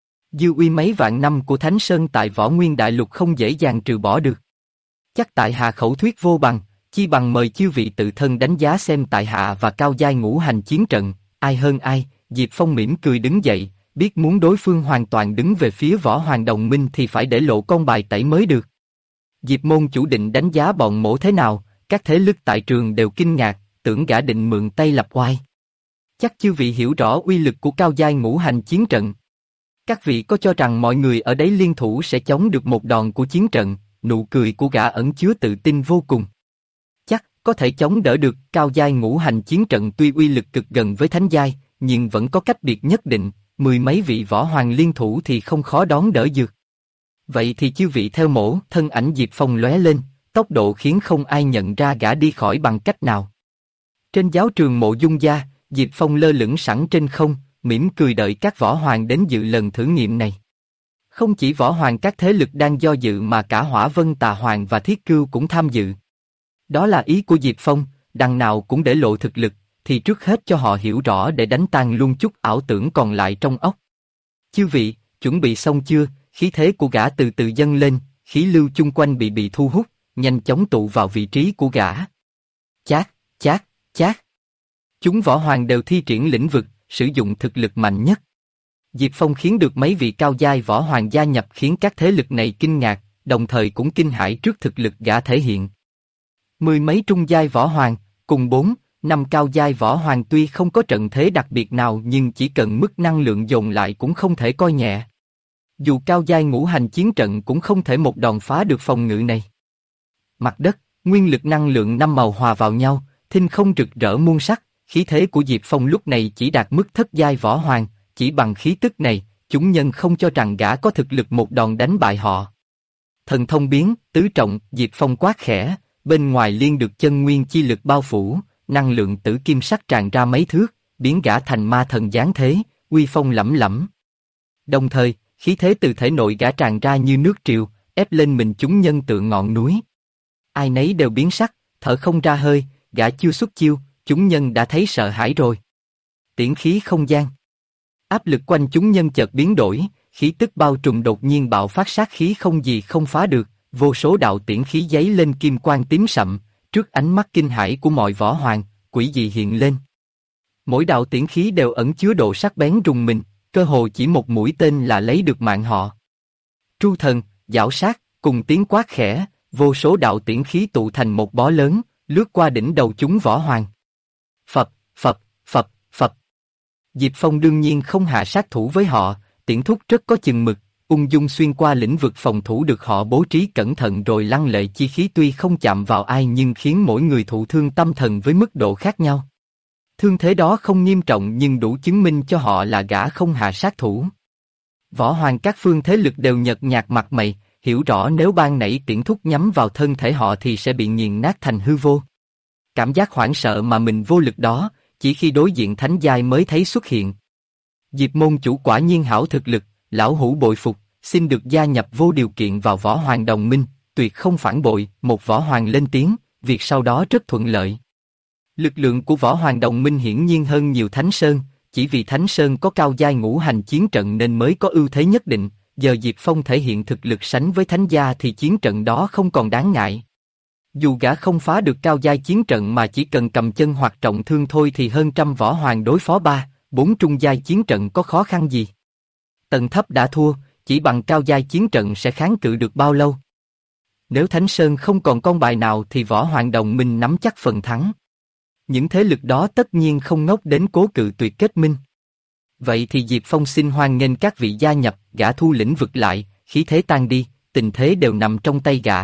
Dư uy mấy vạn năm của Thánh Sơn tại Võ Nguyên Đại Lục không dễ dàng trừ bỏ được. Chắc tại hạ khẩu thuyết vô bằng, chi bằng mời chư vị tự thân đánh giá xem tại hạ và cao giai ngũ hành chiến trận, ai hơn ai. Diệp Phong mỉm cười đứng dậy, biết muốn đối phương hoàn toàn đứng về phía võ hoàng đồng minh thì phải để lộ con bài tẩy mới được. Diệp môn chủ định đánh giá bọn mổ thế nào, các thế lực tại trường đều kinh ngạc, tưởng gã định mượn tay lập oai. Chắc chư vị hiểu rõ uy lực của cao giai ngũ hành chiến trận. Các vị có cho rằng mọi người ở đấy liên thủ sẽ chống được một đòn của chiến trận? Nụ cười của gã ẩn chứa tự tin vô cùng. Chắc có thể chống đỡ được. Cao giai ngũ hành chiến trận tuy uy lực cực gần với thánh giai, nhưng vẫn có cách biệt nhất định. Mười mấy vị võ hoàng liên thủ thì không khó đón đỡ dược. Vậy thì chư vị theo mổ. Thân ảnh Diệp Phong lóe lên, tốc độ khiến không ai nhận ra gã đi khỏi bằng cách nào. Trên giáo trường Mộ Dung gia, Diệp Phong lơ lửng sẵn trên không, mỉm cười đợi các võ hoàng đến dự lần thử nghiệm này. Không chỉ võ hoàng các thế lực đang do dự mà cả Hỏa Vân Tà Hoàng và Thiết Cưu cũng tham dự. Đó là ý của Diệp Phong, đằng nào cũng để lộ thực lực, thì trước hết cho họ hiểu rõ để đánh tan luôn chút ảo tưởng còn lại trong óc. Chư vị, chuẩn bị xong chưa? Khí thế của gã từ từ dâng lên, khí lưu chung quanh bị thu hút, nhanh chóng tụ vào vị trí của gã. Chát, chát, chát. Chúng võ hoàng đều thi triển lĩnh vực, sử dụng thực lực mạnh nhất. Diệp Phong khiến được mấy vị cao giai võ hoàng gia nhập khiến các thế lực này kinh ngạc, đồng thời cũng kinh hãi trước thực lực gã thể hiện. Mười mấy trung giai võ hoàng, cùng 4-5 cao giai võ hoàng tuy không có trận thế đặc biệt nào nhưng chỉ cần mức năng lượng dồn lại cũng không thể coi nhẹ. Dù cao giai ngũ hành chiến trận cũng không thể một đòn phá được phòng ngự này. Mặt đất, nguyên lực năng lượng năm màu hòa vào nhau, thinh không rực rỡ muôn sắc, khí thế của Diệp Phong lúc này chỉ đạt mức thất giai võ hoàng, chỉ bằng khí tức này, chúng nhân không cho rằng gã có thực lực một đòn đánh bại họ. Thần thông biến, tứ trọng, Diệp Phong quát khẽ, bên ngoài liên được chân nguyên chi lực bao phủ, năng lượng tử kim sắc tràn ra mấy thước, biến gã thành ma thần giáng thế, uy phong lẫm lẫm. Đồng thời, khí thế từ thể nội gã tràn ra như nước triều, ép lên mình chúng nhân tựa ngọn núi. Ai nấy đều biến sắc, thở không ra hơi, gã chưa xuất chiêu, chúng nhân đã thấy sợ hãi rồi. Tiễn khí không gian. Áp lực quanh chúng nhân chợt biến đổi, khí tức bao trùm đột nhiên bạo phát sát khí không gì không phá được, vô số đạo tiễn khí giấy lên kim quang tím sậm, trước ánh mắt kinh hãi của mọi võ hoàng, quỷ dị hiện lên. Mỗi đạo tiễn khí đều ẩn chứa độ sắc bén rùng mình, cơ hồ chỉ một mũi tên là lấy được mạng họ. Tru thần, giảo sát, cùng tiếng quát khẽ, vô số đạo tiễn khí tụ thành một bó lớn, lướt qua đỉnh đầu chúng võ hoàng. Phập, phập, phập, phập. Diệp Phong đương nhiên không hạ sát thủ với họ, tiễn thúc rất có chừng mực, ung dung xuyên qua lĩnh vực phòng thủ được họ bố trí cẩn thận rồi lăng lệ chi khí tuy không chạm vào ai nhưng khiến mỗi người thụ thương tâm thần với mức độ khác nhau. Thương thế đó không nghiêm trọng nhưng đủ chứng minh cho họ là gã không hạ sát thủ. Võ Hoàng các phương thế lực đều nhợt nhạt mặt mày, hiểu rõ nếu ban nãy tiễn thúc nhắm vào thân thể họ thì sẽ bị nghiền nát thành hư vô. Cảm giác hoảng sợ mà mình vô lực đó, chỉ khi đối diện thánh giai mới thấy xuất hiện. Diệp môn chủ quả nhiên hảo thực lực, lão hủ bội phục, xin được gia nhập vô điều kiện vào Võ Hoàng đồng minh, tuyệt không phản bội. Một Võ Hoàng lên tiếng, việc sau đó rất thuận lợi. Lực lượng của Võ Hoàng đồng minh hiển nhiên hơn nhiều Thánh Sơn, chỉ vì Thánh Sơn có cao giai ngũ hành chiến trận nên mới có ưu thế nhất định. Giờ Diệp Phong thể hiện thực lực sánh với Thánh gia thì chiến trận đó không còn đáng ngại. Dù gã không phá được cao giai chiến trận mà chỉ cần cầm chân hoặc trọng thương thôi thì hơn trăm Võ Hoàng đối phó 4 trung giai chiến trận có khó khăn gì. Tầng thấp đã thua, chỉ bằng cao giai chiến trận sẽ kháng cự được bao lâu. Nếu Thánh Sơn không còn con bài nào thì Võ Hoàng đồng minh nắm chắc phần thắng. Những thế lực đó tất nhiên không ngốc đến cố cự tuyệt kết minh. Vậy thì Diệp Phong xin hoan nghênh các vị gia nhập, gã thu lĩnh vực lại, khí thế tan đi, tình thế đều nằm trong tay gã.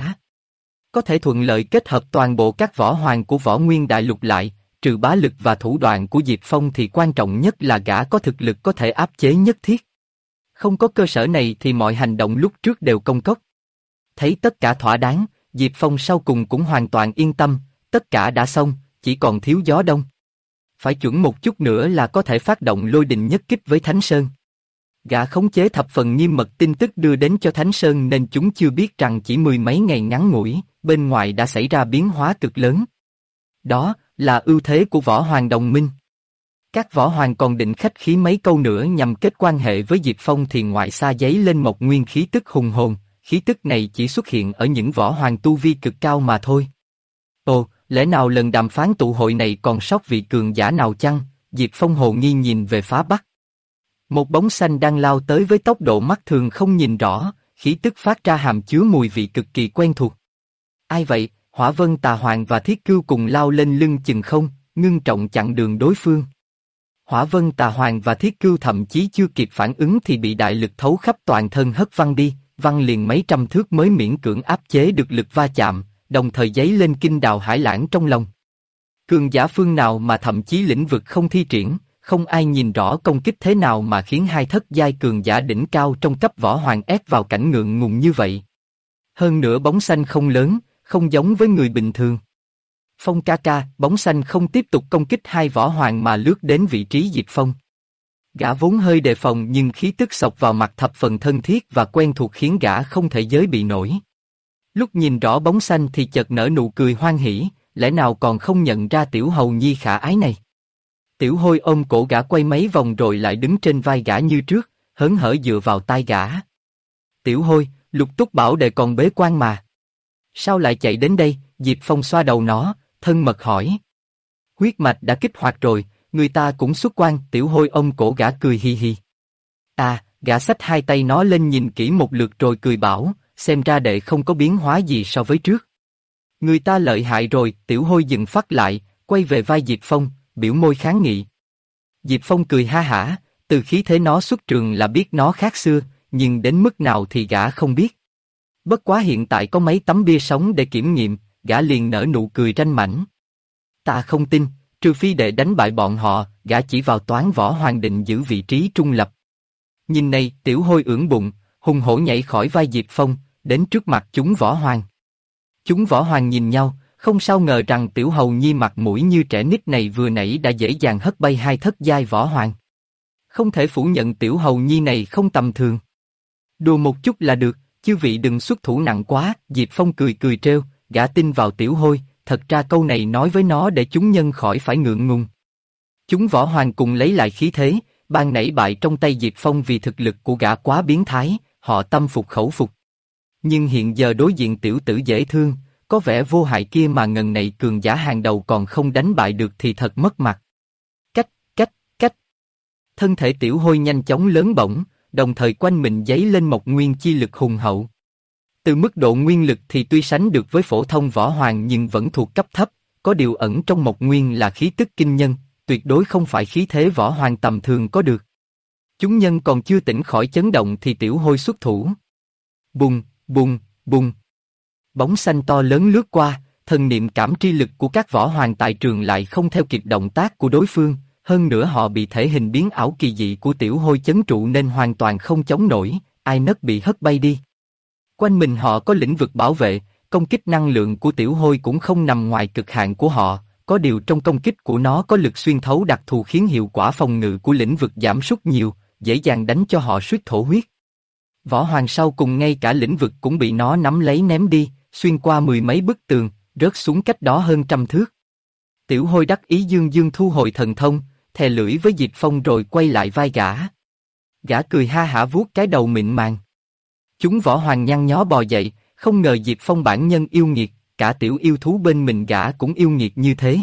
Có thể thuận lợi kết hợp toàn bộ các võ hoàng của Võ Nguyên Đại Lục lại, trừ bá lực và thủ đoạn của Diệp Phong thì quan trọng nhất là gã có thực lực có thể áp chế nhất thiết. Không có cơ sở này thì mọi hành động lúc trước đều công cốc. Thấy tất cả thỏa đáng, Diệp Phong sau cùng cũng hoàn toàn yên tâm, tất cả đã xong, chỉ còn thiếu gió đông. Phải chuẩn một chút nữa là có thể phát động lôi đình nhất kích với Thánh Sơn. Gã khống chế thập phần nghiêm mật tin tức đưa đến cho Thánh Sơn nên chúng chưa biết rằng chỉ mười mấy ngày ngắn ngủi, bên ngoài đã xảy ra biến hóa cực lớn. Đó là ưu thế của Võ Hoàng đồng minh. Các Võ Hoàng còn định khách khí mấy câu nữa nhằm kết quan hệ với Diệp Phong thì ngoại xa giấy lên một nguyên khí tức hùng hồn, khí tức này chỉ xuất hiện ở những Võ Hoàng tu vi cực cao mà thôi. Ồ, lẽ nào lần đàm phán tụ hội này còn sót vị cường giả nào chăng? Diệp Phong hồ nghi nhìn về phá bắc. Một bóng xanh đang lao tới với tốc độ mắt thường không nhìn rõ, khí tức phát ra hàm chứa mùi vị cực kỳ quen thuộc. Ai vậy? Hỏa Vân Tà Hoàng và Thiết Cưu cùng lao lên lưng chừng không, ngưng trọng chặn đường đối phương. Hỏa Vân Tà Hoàng và Thiết Cưu thậm chí chưa kịp phản ứng thì bị đại lực thấu khắp toàn thân hất văng đi, văng liền mấy trăm thước mới miễn cưỡng áp chế được lực va chạm, đồng thời dấy lên kinh đào hải lãng trong lòng. Cường giả phương nào mà thậm chí lĩnh vực không thi triển, không ai nhìn rõ công kích thế nào mà khiến hai thất giai cường giả đỉnh cao trong cấp Võ Hoàng ép vào cảnh ngượng ngùng như vậy. Hơn nữa bóng xanh không lớn, không giống với người bình thường. Phong ca ca, bóng xanh không tiếp tục công kích hai Võ Hoàng mà lướt đến vị trí Diệp Phong. Gã vốn hơi đề phòng nhưng khí tức xộc vào mặt thập phần thân thiết và quen thuộc khiến gã không thể giới bị nổi. Lúc nhìn rõ bóng xanh thì chợt nở nụ cười hoan hỉ, lẽ nào còn không nhận ra tiểu hầu nhi khả ái này. Tiểu Hôi ôm cổ gã quay mấy vòng rồi lại đứng trên vai gã như trước, hớn hở dựa vào tai gã. Tiểu Hôi, Lục Túc bảo đệ còn bế quan mà. Sao lại chạy đến đây? Diệp Phong xoa đầu nó, thân mật hỏi. Huyết mạch đã kích hoạt rồi, người ta cũng xuất quan. Tiểu Hôi ôm cổ gã cười hi hi. À, gã xách hai tay nó lên nhìn kỹ một lượt rồi cười bảo, xem ra đệ không có biến hóa gì so với trước. Người ta lợi hại rồi. Tiểu Hôi dừng phát lại, quay về vai Diệp Phong, biểu môi kháng nghị. Diệp Phong cười ha hả, từ khí thế nó xuất trường là biết nó khác xưa, nhưng đến mức nào thì gã không biết. Bất quá hiện tại có mấy tấm bia sống để kiểm nghiệm, gã liền nở nụ cười ranh mãnh. Ta không tin, trừ phi đệ đánh bại bọn họ, gã chỉ vào toán Võ Hoàng định giữ vị trí trung lập. Nhìn này, Tiểu Hôi ưỡn bụng, hùng hổ nhảy khỏi vai Diệp Phong, đến trước mặt chúng Võ Hoàng. Chúng Võ Hoàng nhìn nhau, không sao ngờ rằng tiểu hầu nhi mặt mũi như trẻ nít này vừa nãy đã dễ dàng hất bay hai thất giai Võ Hoàng. Không thể phủ nhận tiểu hầu nhi này không tầm thường. Đùa một chút là được, chư vị đừng xuất thủ nặng quá. Diệp Phong cười cười trêu, gã tin vào Tiểu Hôi, thật ra câu này nói với nó để chúng nhân khỏi phải ngượng ngùng. Chúng Võ Hoàng cùng lấy lại khí thế, ban nãy bại trong tay Diệp Phong vì thực lực của gã quá biến thái, họ tâm phục khẩu phục. Nhưng hiện giờ đối diện tiểu tử dễ thương, có vẻ vô hại kia mà ngần này cường giả hàng đầu còn không đánh bại được thì thật mất mặt. Cách. Thân thể Tiểu Hôi nhanh chóng lớn bổng, đồng thời quanh mình dấy lên một nguyên chi lực hùng hậu. Từ mức độ nguyên lực thì tuy sánh được với phổ thông Võ Hoàng nhưng vẫn thuộc cấp thấp, có điều ẩn trong một nguyên là khí tức kinh nhân, tuyệt đối không phải khí thế Võ Hoàng tầm thường có được. Chúng nhân còn chưa tỉnh khỏi chấn động thì Tiểu Hôi xuất thủ. Bùng. Bóng xanh to lớn lướt qua, thần niệm cảm tri lực của các võ hoàng tại trường lại không theo kịp động tác của đối phương, hơn nữa họ bị thể hình biến ảo kỳ dị của tiểu hôi chấn trụ nên hoàn toàn không chống nổi, ai nấc bị hất bay đi. Quanh mình họ có lĩnh vực bảo vệ, công kích năng lượng của tiểu hôi cũng không nằm ngoài cực hạn của họ, có điều trong công kích của nó có lực xuyên thấu đặc thù khiến hiệu quả phòng ngự của lĩnh vực giảm sút nhiều, dễ dàng đánh cho họ suýt thổ huyết. Võ hoàng sau cùng ngay cả lĩnh vực cũng bị nó nắm lấy ném đi, xuyên qua mười mấy bức tường, rớt xuống cách đó hơn 100 thước. Tiểu hôi đắc ý dương dương thu hồi thần thông, thè lưỡi với Diệp Phong rồi quay lại vai gã. Gã cười ha hả vuốt cái đầu mịn màng. Chúng võ hoàng nhăn nhó bò dậy, không ngờ Diệp Phong bản nhân yêu nghiệt, cả tiểu yêu thú bên mình gã cũng yêu nghiệt như thế.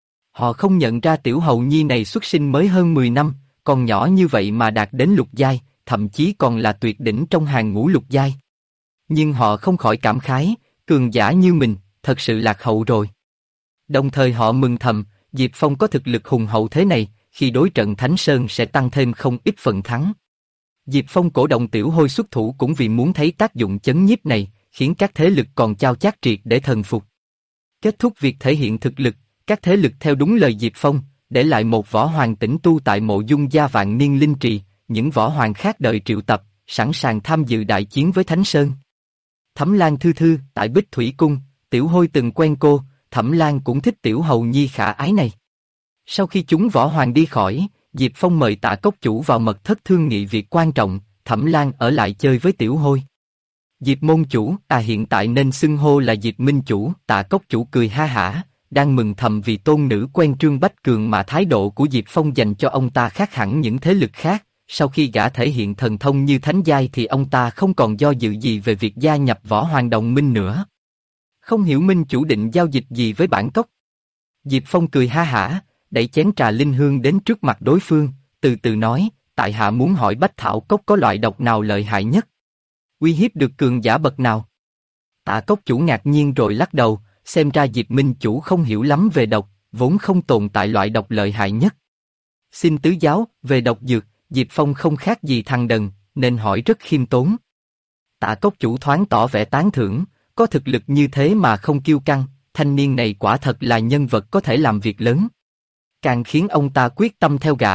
Họ không nhận ra tiểu hầu nhi này xuất sinh mới hơn 10 năm, còn nhỏ như vậy mà đạt đến lục giai, thậm chí còn là tuyệt đỉnh trong hàng ngũ lục giai. Nhưng họ không khỏi cảm khái, cường giả như mình, thật sự lạc hậu rồi. Đồng thời họ mừng thầm, Diệp Phong có thực lực hùng hậu thế này, khi đối trận Thánh Sơn sẽ tăng thêm không ít phần thắng. Diệp Phong cổ động tiểu hôi xuất thủ cũng vì muốn thấy tác dụng chấn nhiếp này, khiến các thế lực còn chao chát triệt để thần phục. Kết thúc việc thể hiện thực lực, các thế lực theo đúng lời Diệp Phong, để lại một võ hoàng tĩnh tu tại mộ dung gia vạn niên linh trì, những võ hoàng khác đợi triệu tập, sẵn sàng tham dự đại chiến với Thánh Sơn. Thẩm Lan Thư Thư, tại Bích Thủy Cung, tiểu hôi từng quen cô, Thẩm Lan cũng thích tiểu hầu nhi khả ái này. Sau khi chúng võ hoàng đi khỏi, Diệp Phong mời Tạ Cốc Chủ vào mật thất thương nghị việc quan trọng, Thẩm Lan ở lại chơi với tiểu hôi. Diệp môn chủ, hiện tại nên xưng hô là Diệp minh chủ, Tạ Cốc Chủ cười ha hả, đang mừng thầm vì tôn nữ quen Trương Bách Cường mà thái độ của Diệp Phong dành cho ông ta khác hẳn những thế lực khác. Sau khi gã thể hiện thần thông như thánh giai thì ông ta không còn do dự gì về việc gia nhập võ hoàng đồng minh nữa. Không hiểu minh chủ định giao dịch gì với bản cốc. Diệp Phong cười ha hả, đẩy chén trà linh hương đến trước mặt đối phương, từ từ nói, tại hạ muốn hỏi Bách Thảo Cốc có loại độc nào lợi hại nhất? Uy hiếp được cường giả bậc nào? Tạ Cốc Chủ ngạc nhiên rồi lắc đầu, xem ra Diệp minh chủ không hiểu lắm về độc, vốn không tồn tại loại độc lợi hại nhất. Xin tứ giáo, về độc dược, Diệp Phong không khác gì thằng đần, nên hỏi rất khiêm tốn. Tạ Cốc Chủ thoáng tỏ vẻ tán thưởng, có thực lực như thế mà không kiêu căng, thanh niên này quả thật là nhân vật có thể làm việc lớn. Càng khiến ông ta quyết tâm theo gã.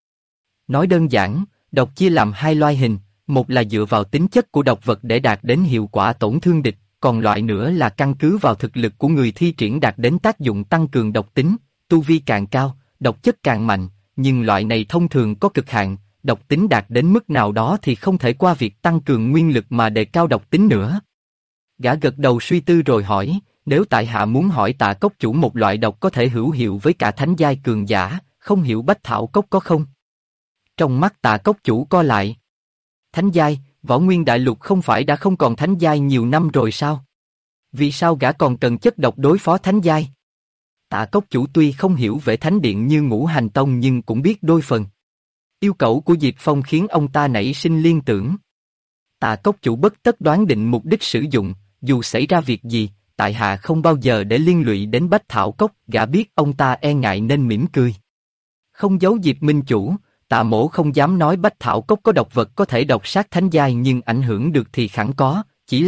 Nói đơn giản, độc chia làm hai loại hình, một là dựa vào tính chất của độc vật để đạt đến hiệu quả tổn thương địch, còn loại nữa là căn cứ vào thực lực của người thi triển đạt đến tác dụng tăng cường độc tính, tu vi càng cao, độc chất càng mạnh, nhưng loại này thông thường có cực hạn, độc tính đạt đến mức nào đó thì không thể qua việc tăng cường nguyên lực mà đề cao độc tính nữa. Gã gật đầu suy tư rồi hỏi, nếu tại hạ muốn hỏi Tạ Cốc Chủ một loại độc có thể hữu hiệu với cả thánh giai cường giả, không hiểu Bách Thảo Cốc có không? Trong mắt Tạ Cốc Chủ co lại. Thánh giai, Võ Nguyên Đại Lục không phải đã không còn thánh giai nhiều năm rồi sao? Vì sao gã còn cần chất độc đối phó thánh giai? Tạ Cốc Chủ tuy không hiểu về thánh điện như Ngũ Hành Tông nhưng cũng biết đôi phần. Yêu cầu của Diệp Phong khiến ông ta nảy sinh liên tưởng. Tạ Cốc Chủ bất tất đoán định mục đích sử dụng, dù xảy ra việc gì, tại hạ không bao giờ để liên lụy đến Bách Thảo Cốc. Gã biết ông ta e ngại nên mỉm cười. Không giấu Diệp minh chủ, Tạ mỗ không dám nói Bách Thảo Cốc có độc vật có thể độc sát thánh giai nhưng ảnh hưởng được thì khẳng có, chỉ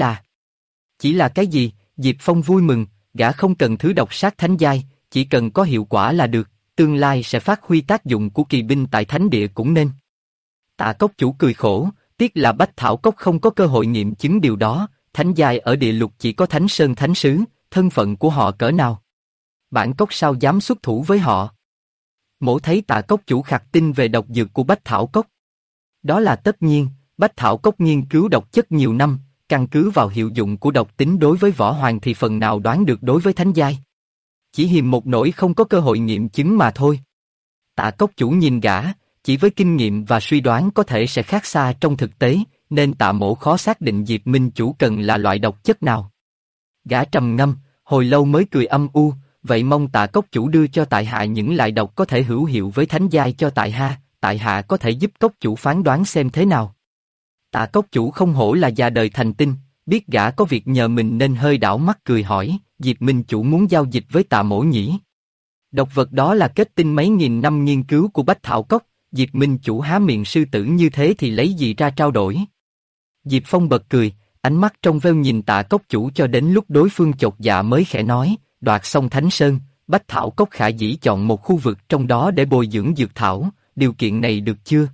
là cái gì? Diệp Phong vui mừng, gã không cần thứ độc sát thánh giai, chỉ cần có hiệu quả là được, tương lai sẽ phát huy tác dụng của kỳ binh tại thánh địa cũng nên. Tạ Cốc Chủ cười khổ, tiếc là Bách Thảo Cốc không có cơ hội nghiệm chứng điều đó, thánh giai ở địa lục chỉ có Thánh Sơn Thánh Sứ, thân phận của họ cỡ nào? Bản Cốc sao dám xuất thủ với họ? Mỗ thấy Tạ Cốc Chủ khạc tin về độc dược của Bách Thảo Cốc. Đó là tất nhiên, Bách Thảo Cốc nghiên cứu độc chất nhiều năm, căn cứ vào hiệu dụng của độc tính đối với võ hoàng thì phần nào đoán được đối với thánh giai. Chỉ hiềm một nỗi không có cơ hội nghiệm chứng mà thôi. Tạ Cốc Chủ nhìn gã, chỉ với kinh nghiệm và suy đoán có thể sẽ khác xa trong thực tế, nên Tạ mỗ khó xác định Diệp minh chủ cần là loại độc chất nào. Gã trầm ngâm, hồi lâu mới cười âm u, vậy mong Tạ Cốc Chủ đưa cho tại hạ những loại độc có thể hữu hiệu với thánh giai cho tại hạ có thể giúp Cốc Chủ phán đoán xem thế nào. Tạ Cốc Chủ không hổ là già đời thành tinh, biết gã có việc nhờ mình nên hơi đảo mắt cười hỏi, Diệp minh chủ muốn giao dịch với Tạ mỗ nhỉ? Độc vật đó là kết tinh mấy nghìn năm nghiên cứu của Bách Thảo Cốc, Diệp minh chủ há miệng sư tử như thế thì lấy gì ra trao đổi? Diệp Phong bật cười, Ánh mắt trong veo nhìn Tạ Cốc Chủ cho đến lúc đối phương chột dạ mới khẽ nói, đoạt xong Thánh Sơn, Bách Thảo Cốc khả dĩ chọn một khu vực trong đó để bồi dưỡng dược thảo, điều kiện này được chưa?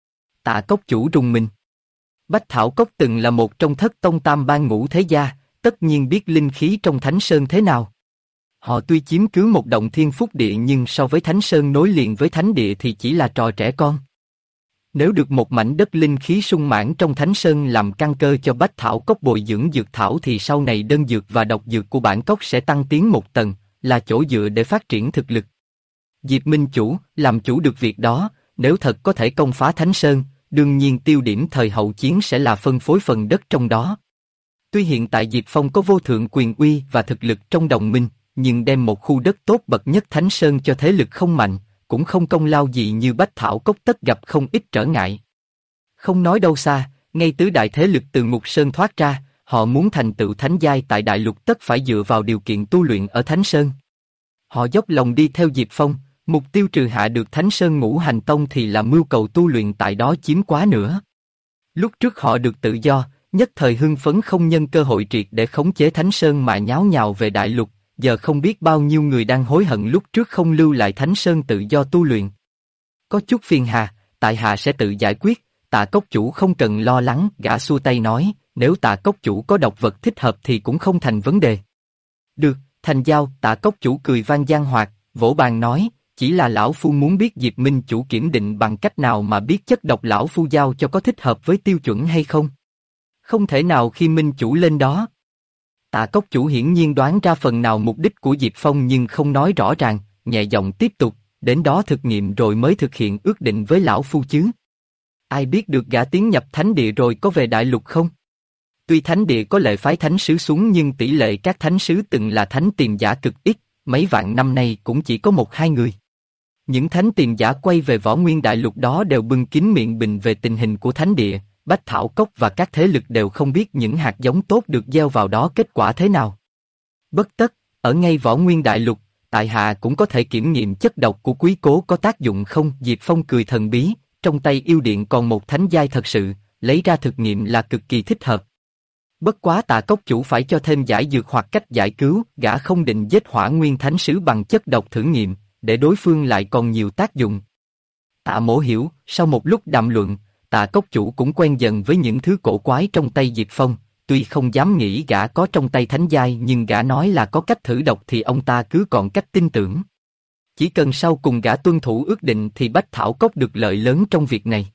Tạ Cốc Chủ rùng mình. Bách Thảo Cốc từng là một trong thất tông tam bang ngũ thế gia, tất nhiên biết linh khí trong Thánh Sơn thế nào. Họ tuy chiếm cứ một động thiên phúc địa nhưng so với Thánh Sơn nối liền với Thánh Địa thì chỉ là trò trẻ con. Nếu được một mảnh đất linh khí sung mãn trong Thánh Sơn làm căn cơ cho Bách Thảo Cốc bồi dưỡng dược thảo thì sau này đơn dược và độc dược của bản cốc sẽ tăng tiến một tầng, là chỗ dựa để phát triển thực lực. Diệp Minh Chủ, làm chủ được việc đó, nếu thật có thể công phá Thánh Sơn, đương nhiên tiêu điểm thời hậu chiến sẽ là phân phối phần đất trong đó. Tuy hiện tại Diệp Phong có vô thượng quyền uy và thực lực trong đồng minh, nhưng đem một khu đất tốt bậc nhất Thánh Sơn cho thế lực không mạnh, cũng không công lao gì như Bách Thảo Cốc tất gặp không ít trở ngại. Không nói đâu xa, ngay tứ đại thế lực từ Ngục Sơn thoát ra, họ muốn thành tựu thánh giai tại đại lục tất phải dựa vào điều kiện tu luyện ở Thánh Sơn. Họ dốc lòng đi theo Diệp Phong, mục tiêu trừ hạ được Thánh Sơn Ngũ Hành Tông thì là mưu cầu tu luyện tại đó chiếm quá nữa. Lúc trước họ được tự do, nhất thời hưng phấn không nhân cơ hội triệt để khống chế Thánh Sơn mà nháo nhào về đại lục, giờ không biết bao nhiêu người đang hối hận lúc trước không lưu lại Thánh Sơn tự do tu luyện. Có chút phiền hà, tại hạ sẽ tự giải quyết, Tạ Cốc Chủ không cần lo lắng, gã xua tay nói, nếu Tạ Cốc Chủ có độc vật thích hợp thì cũng không thành vấn đề. Được, thành giao, Tạ Cốc Chủ cười vang gian hoạt, vỗ bàn nói, chỉ là lão phu muốn biết Diệp Minh Chủ kiểm định bằng cách nào mà biết chất độc lão phu giao cho có thích hợp với tiêu chuẩn hay không. Không thể nào khi Minh Chủ lên đó. Tạ Cốc Chủ hiển nhiên đoán ra phần nào mục đích của Diệp Phong nhưng không nói rõ ràng, nhẹ giọng tiếp tục, đến đó thực nghiệm rồi mới thực hiện ước định với lão phu chứ. Ai biết được gã tiến nhập thánh địa rồi có về đại lục không? Tuy thánh địa có lệ phái thánh sứ xuống nhưng tỷ lệ các thánh sứ từng là thánh tiềm giả cực ít, mấy vạn năm nay cũng chỉ có một hai người. Những thánh tiềm giả quay về Võ Nguyên đại lục đó đều bưng kín miệng bình về tình hình của thánh địa, Bách Thảo Cốc và các thế lực đều không biết những hạt giống tốt được gieo vào đó kết quả thế nào. Bất tất, ở ngay Võ Nguyên đại lục, tại hạ cũng có thể kiểm nghiệm chất độc của quý cố có tác dụng không? Diệp Phong cười thần bí, trong tay yêu điện còn một thánh giai thật sự, lấy ra thực nghiệm là cực kỳ thích hợp. Bất quá Tạ Cốc Chủ phải cho thêm giải dược hoặc cách giải cứu, gã không định giết Hỏa Nguyên Thánh Sứ bằng chất độc thử nghiệm, để đối phương lại còn nhiều tác dụng. Tạ Mỗ hiểu, sau một lúc đàm luận, Tạ Cốc Chủ cũng quen dần với những thứ cổ quái trong tay Diệp Phong, tuy không dám nghĩ gã có trong tay thánh giai nhưng gã nói là có cách thử độc thì ông ta cứ còn cách tin tưởng. Chỉ cần sau cùng gã tuân thủ ước định thì Bách Thảo Cốc được lợi lớn trong việc này.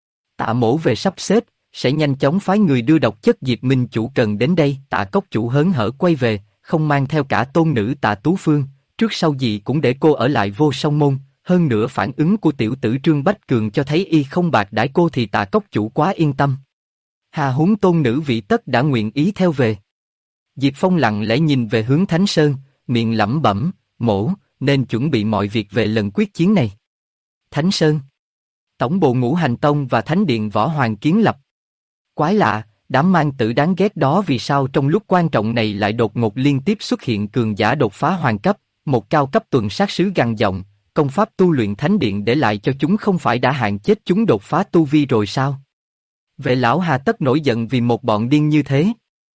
Tạ Mỗ về sắp xếp, sẽ nhanh chóng phái người đưa độc chất Diệp Minh Chủ cần đến đây. Tạ Cốc Chủ hớn hở quay về, không mang theo cả tôn nữ Tạ Tú Phương, trước sau gì cũng để cô ở lại Vô Song Môn. Hơn nữa phản ứng của tiểu tử Trương Bách Cường cho thấy y không bạc đãi cô thì Tạ Cốc Chủ quá yên tâm. Hà huống tôn nữ vị tất đã nguyện ý theo về. Diệp Phong lặng lẽ nhìn về hướng Thánh Sơn, miệng lẩm bẩm, mỗ, nên chuẩn bị mọi việc về lần quyết chiến này. Thánh Sơn, Tổng bộ Ngũ Hành Tông và Thánh Điện Võ Hoàng kiến lập. Quái lạ, đám mang tử đáng ghét đó vì sao trong lúc quan trọng này lại đột ngột liên tiếp xuất hiện cường giả đột phá hoàng cấp, một cao cấp tuần sát sứ gằn giọng, công pháp tu luyện Thánh Điện để lại cho chúng không phải đã hạn chết chúng đột phá tu vi rồi sao? Vệ lão hà tất nổi giận vì một bọn điên như thế.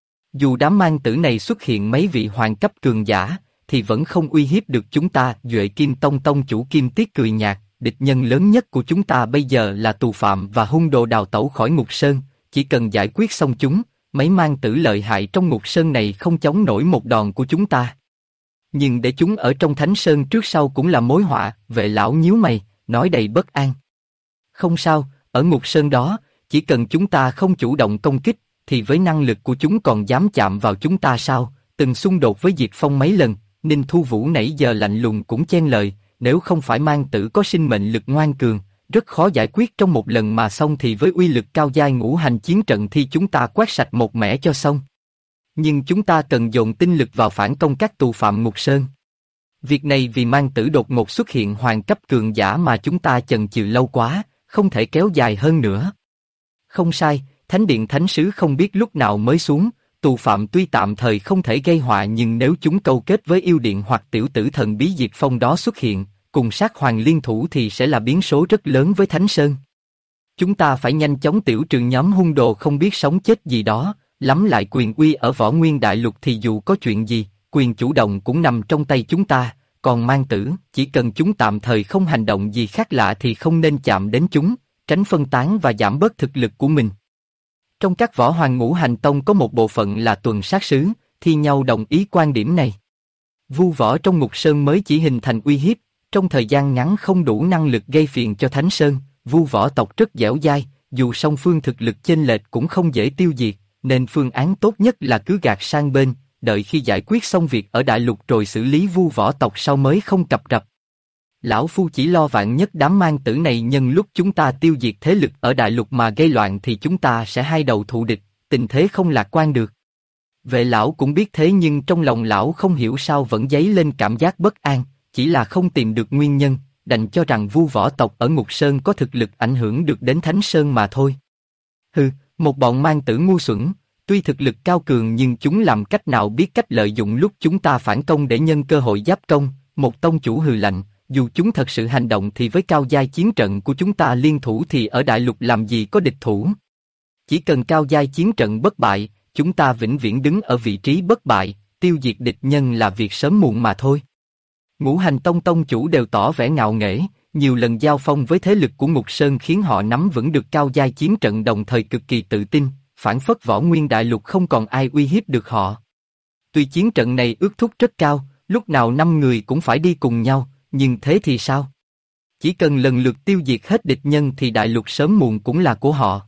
Dù đám mang tử này xuất hiện mấy vị hoàng cấp cường giả, thì vẫn không uy hiếp được chúng ta. Duệ Kim Tông tông chủ Kim Tiết cười nhạt, địch nhân lớn nhất của chúng ta bây giờ là tù phạm và hung đồ đào tẩu khỏi Ngục Sơn, chỉ cần giải quyết xong chúng, mấy mang tử lợi hại trong Ngục Sơn này không chống nổi một đòn của chúng ta. Nhưng để chúng ở trong Thánh Sơn trước sau cũng là mối họa. Vệ lão nhíu mày, nói đầy bất an. Không sao, ở Ngục Sơn đó, chỉ cần chúng ta không chủ động công kích, thì với năng lực của chúng còn dám chạm vào chúng ta sao? Từng xung đột với Diệp Phong mấy lần, Ninh Thu Vũ nãy giờ lạnh lùng cũng chen lời, nếu không phải mang tử có sinh mệnh lực ngoan cường, rất khó giải quyết trong một lần mà xong thì với uy lực cao giai ngũ hành chiến trận thì chúng ta quét sạch một mẻ cho xong. Nhưng chúng ta cần dồn tinh lực vào phản công các tù phạm Ngục Sơn. Việc này vì mang tử đột ngột xuất hiện hoàng cấp cường giả mà chúng ta chần chừ lâu quá, không thể kéo dài hơn nữa. Không sai, Thánh Điện Thánh Sứ không biết lúc nào mới xuống, tù phạm tuy tạm thời không thể gây họa nhưng nếu chúng câu kết với yêu điện hoặc tiểu tử thần bí Diệp Phong đó xuất hiện, cùng sát hoàng liên thủ thì sẽ là biến số rất lớn với Thánh Sơn. Chúng ta phải nhanh chóng tiểu trừ nhóm hung đồ không biết sống chết gì đó, lắm lại quyền uy ở Võ Nguyên Đại Lục thì dù có chuyện gì, quyền chủ động cũng nằm trong tay chúng ta, còn Mang Tử, chỉ cần chúng tạm thời không hành động gì khác lạ thì không nên chạm đến chúng, tránh phân tán và giảm bớt thực lực của mình. Trong các võ hoàng ngũ hành tông có một bộ phận là tuần sát sứ, thi nhau đồng ý quan điểm này. Vu võ trong Ngục Sơn mới chỉ hình thành uy hiếp, trong thời gian ngắn không đủ năng lực gây phiền cho Thánh Sơn, Vu võ tộc rất dẻo dai, dù song phương thực lực chênh lệch cũng không dễ tiêu diệt, nên phương án tốt nhất là cứ gạt sang bên, đợi khi giải quyết xong việc ở Đại Lục rồi xử lý Vu võ tộc sau mới không cập rập. Lão Phu chỉ lo vạn nhất đám Mang Tử này nhân lúc chúng ta tiêu diệt thế lực ở Đại Lục mà gây loạn thì chúng ta sẽ hai đầu thù địch, tình thế không lạc quan được. Vệ lão cũng biết thế nhưng trong lòng lão không hiểu sao vẫn dấy lên cảm giác bất an, chỉ là không tìm được nguyên nhân, đành cho rằng Vu võ tộc ở Ngục Sơn có thực lực ảnh hưởng được đến Thánh Sơn mà thôi. Hừ, một bọn Mang Tử ngu xuẩn, tuy thực lực cao cường nhưng chúng làm cách nào biết cách lợi dụng lúc chúng ta phản công để nhân cơ hội giáp công, một tông chủ hừ lạnh, dù chúng thật sự hành động thì với cao giai chiến trận của chúng ta liên thủ thì ở Đại Lục làm gì có địch thủ. Chỉ cần cao giai chiến trận bất bại, chúng ta vĩnh viễn đứng ở vị trí bất bại, tiêu diệt địch nhân là việc sớm muộn mà thôi. Ngũ hành tông tông chủ đều tỏ vẻ ngạo nghễ, nhiều lần giao phong với thế lực của Ngục Sơn khiến họ nắm vững được cao giai chiến trận đồng thời cực kỳ tự tin, phản phất Võ Nguyên Đại Lục không còn ai uy hiếp được họ. Tuy chiến trận này ước thúc rất cao, lúc nào 5 người cũng phải đi cùng nhau, nhưng thế thì sao? Chỉ cần lần lượt tiêu diệt hết địch nhân thì Đại Lục sớm muộn cũng là của họ.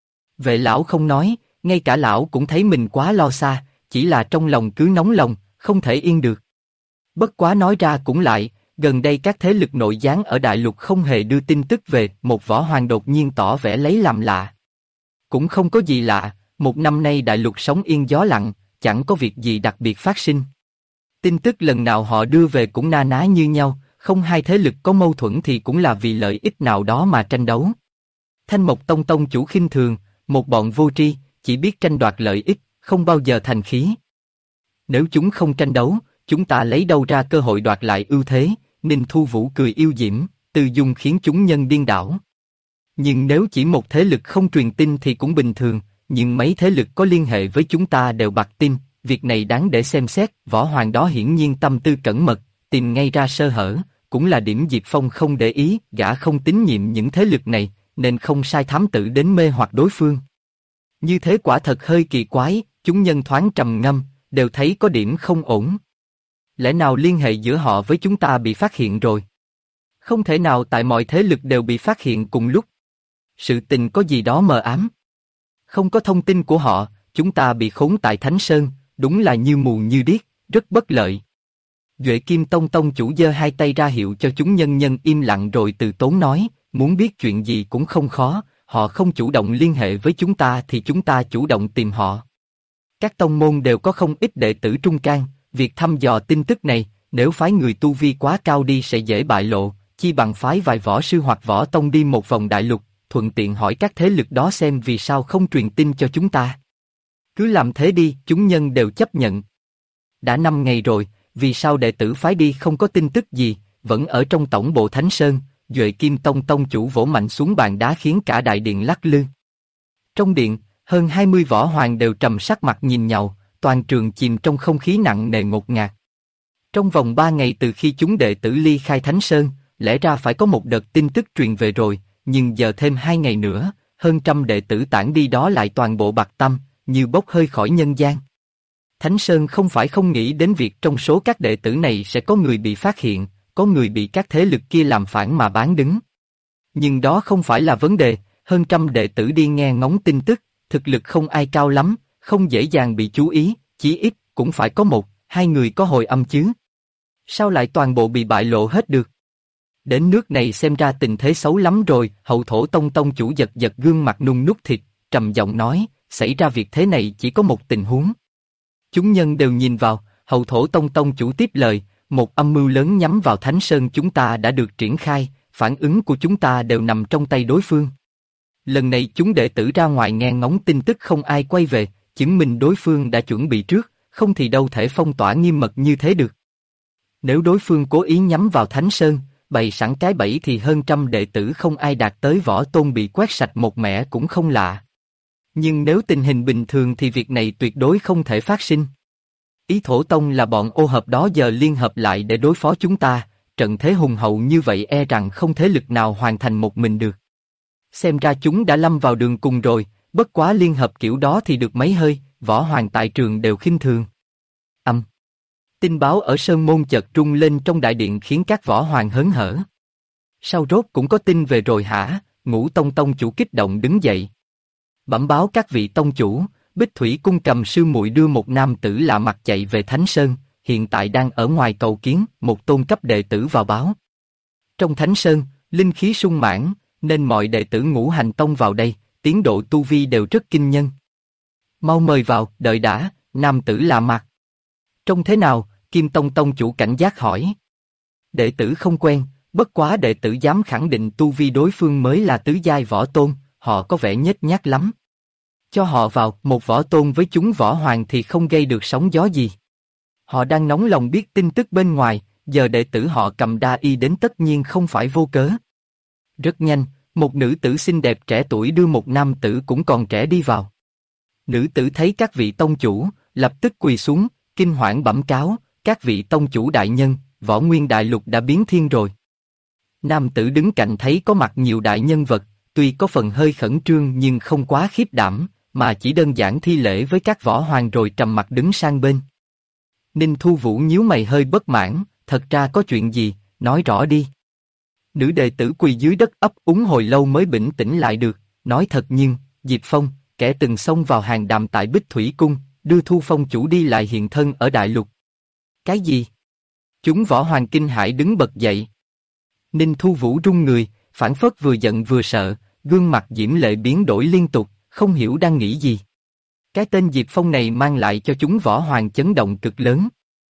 Vệ lão không nói, ngay cả lão cũng thấy mình quá lo xa, chỉ là trong lòng cứ nóng lòng, không thể yên được. Bất quá nói ra cũng lại, gần đây các thế lực nội gián ở Đại Lục không hề đưa tin tức về, một võ hoàng đột nhiên tỏ vẻ lấy làm lạ. Cũng không có gì lạ, một năm nay Đại Lục sóng yên gió lặng, chẳng có việc gì đặc biệt phát sinh. Tin tức lần nào họ đưa về cũng na ná như nhau, không hai thế lực có mâu thuẫn thì cũng là vì lợi ích nào đó mà tranh đấu. Thanh Mộc Tông tông chủ khinh thường, một bọn vô tri, chỉ biết tranh đoạt lợi ích, không bao giờ thành khí. Nếu chúng không tranh đấu, chúng ta lấy đâu ra cơ hội đoạt lại ưu thế? Ninh Thu Vũ cười yêu diễm, từ dung khiến chúng nhân điên đảo. Nhưng nếu chỉ một thế lực không truyền tin thì cũng bình thường, nhưng mấy thế lực có liên hệ với chúng ta đều bặt tin, việc này đáng để xem xét. Võ hoàng đó hiển nhiên tâm tư cẩn mật, tìm ngay ra sơ hở, cũng là điểm Diệp Phong không để ý, gã không tín nhiệm những thế lực này, nên không sai thám tử đến mê hoặc đối phương. Như thế quả thật hơi kỳ quái, chúng nhân thoáng trầm ngâm, đều thấy có điểm không ổn. Lẽ nào liên hệ giữa họ với chúng ta bị phát hiện rồi? Không thể nào, tại mọi thế lực đều bị phát hiện cùng lúc. Sự tình có gì đó mờ ám. Không có thông tin của họ, chúng ta bị khốn tại Thánh Sơn, đúng là như mù như điếc, rất bất lợi. Duệ Kim Tông tông chủ giơ hai tay ra hiệu cho chúng nhân im lặng rồi từ tốn nói, muốn biết chuyện gì cũng không khó, họ không chủ động liên hệ với chúng ta thì chúng ta chủ động tìm họ. Các tông môn đều có không ít đệ tử trung can, việc thăm dò tin tức này, nếu phái người tu vi quá cao đi sẽ dễ bại lộ, chi bằng phái vài võ sư hoặc võ tông đi một vòng Đại Lục, thuận tiện hỏi các thế lực đó xem vì sao không truyền tin cho chúng ta. Cứ làm thế đi, chúng nhân đều chấp nhận. Đã 5 ngày rồi, vì sao đệ tử phái đi không có tin tức gì, vẫn ở trong tổng bộ Thánh Sơn? Duệ Kim Tông tông chủ vỗ mạnh xuống bàn đá khiến cả đại điện lắc lư. Trong điện, hơn 20 võ hoàng đều trầm sắc mặt nhìn nhau, toàn trường chìm trong không khí nặng nề ngột ngạt. Trong vòng 3 ngày từ khi chúng đệ tử ly khai Thánh Sơn, lẽ ra phải có một đợt tin tức truyền về rồi, nhưng giờ thêm 2 ngày nữa, hơn trăm đệ tử tản đi đó lại toàn bộ bặt tăm, như bốc hơi khỏi nhân gian. Thánh Sơn không phải không nghĩ đến việc trong số các đệ tử này sẽ có người bị phát hiện, có người bị các thế lực kia làm phản mà bán đứng. Nhưng đó không phải là vấn đề, hơn trăm đệ tử đi nghe ngóng tin tức, thực lực không ai cao lắm, không dễ dàng bị chú ý, chí ít cũng phải có 1-2 người có hồi âm chứ. Sao lại toàn bộ bị bại lộ hết được? Đến nước này xem ra tình thế xấu lắm rồi. Hậu Thổ Tông tông chủ giật giật gương mặt nung nút thịt, trầm giọng nói, xảy ra việc thế này chỉ có một tình huống. Chúng nhân đều nhìn vào, Hậu Thổ Tông tông chủ tiếp lời, một âm mưu lớn nhắm vào Thánh Sơn chúng ta đã được triển khai, phản ứng của chúng ta đều nằm trong tay đối phương. Lần này chúng đệ tử ra ngoài nghe ngóng tin tức không ai quay về, chứng minh đối phương đã chuẩn bị trước, không thì đâu thể phong tỏa nghiêm mật như thế được. Nếu đối phương cố ý nhắm vào Thánh Sơn, bày sẵn cái bẫy thì hơn trăm đệ tử không ai đạt tới võ tôn bị quét sạch một mẻ cũng không lạ. Nhưng nếu tình hình bình thường thì việc này tuyệt đối không thể phát sinh. Ý thổ tông là bọn ô hợp đó giờ liên hợp lại để đối phó chúng ta, trận thế hùng hậu như vậy e rằng không thế lực nào hoàn thành một mình được. Xem ra chúng đã lâm vào đường cùng rồi, bất quá liên hợp kiểu đó thì được mấy hơi, võ hoàng tại trường đều khinh thường. Tin báo ở Sơn Môn chợt trung lên trong đại điện khiến các võ hoàng hớn hở. Sao rốt cũng có tin về rồi hả? Ngũ Tông tông chủ kích động đứng dậy. Bẩm báo các vị tông chủ, Bích Thủy cung cầm sư muội đưa một nam tử lạ mặt chạy về Thánh Sơn, hiện tại đang ở ngoài cầu kiến, một tôn cấp đệ tử vào báo. Trong Thánh Sơn, linh khí sung mãn, nên mọi đệ tử Ngũ Hành tông vào đây, tiến độ tu vi đều rất kinh nhân. Mau mời vào, đợi đã, nam tử lạ mặt. Trông thế nào? Kim Tông tông chủ cảnh giác hỏi. Đệ tử không quen, bất quá đệ tử dám khẳng định tu vi đối phương mới là tứ giai võ tôn, họ có vẻ nhếch nhác lắm. Cho họ vào, một võ tôn với chúng võ hoàng thì không gây được sóng gió gì. Họ đang nóng lòng biết tin tức bên ngoài, giờ đệ tử họ cầm đa y đến tất nhiên không phải vô cớ. Rất nhanh, một nữ tử xinh đẹp trẻ tuổi đưa một nam tử cũng còn trẻ đi vào. Nữ tử thấy các vị tông chủ, lập tức quỳ xuống, kinh hoảng bẩm cáo, các vị tông chủ đại nhân, võ nguyên đại lục đã biến thiên rồi. Nam tử đứng cạnh thấy có mặt nhiều đại nhân vật, tuy có phần hơi khẩn trương nhưng không quá khiếp đảm, mà chỉ đơn giản thi lễ với các võ hoàng rồi trầm mặt đứng sang bên. Ninh Thu Vũ nhíu mày hơi bất mãn, thật ra có chuyện gì, nói rõ đi. Nữ đệ tử quỳ dưới đất ấp úng hồi lâu mới bình tĩnh lại được, nói thật nhưng, Diệp Phong, kẻ từng xông vào hàng đàm tại Bích Thủy Cung, đưa Thu Phong chủ đi lại hiện thân ở đại lục. Cái gì? Chúng võ hoàng kinh hãi đứng bật dậy. Ninh Thu Vũ run người, phảng phất vừa giận vừa sợ, gương mặt diễm lệ biến đổi liên tục, không hiểu đang nghĩ gì. Cái tên Diệp Phong này mang lại cho chúng võ hoàng chấn động cực lớn.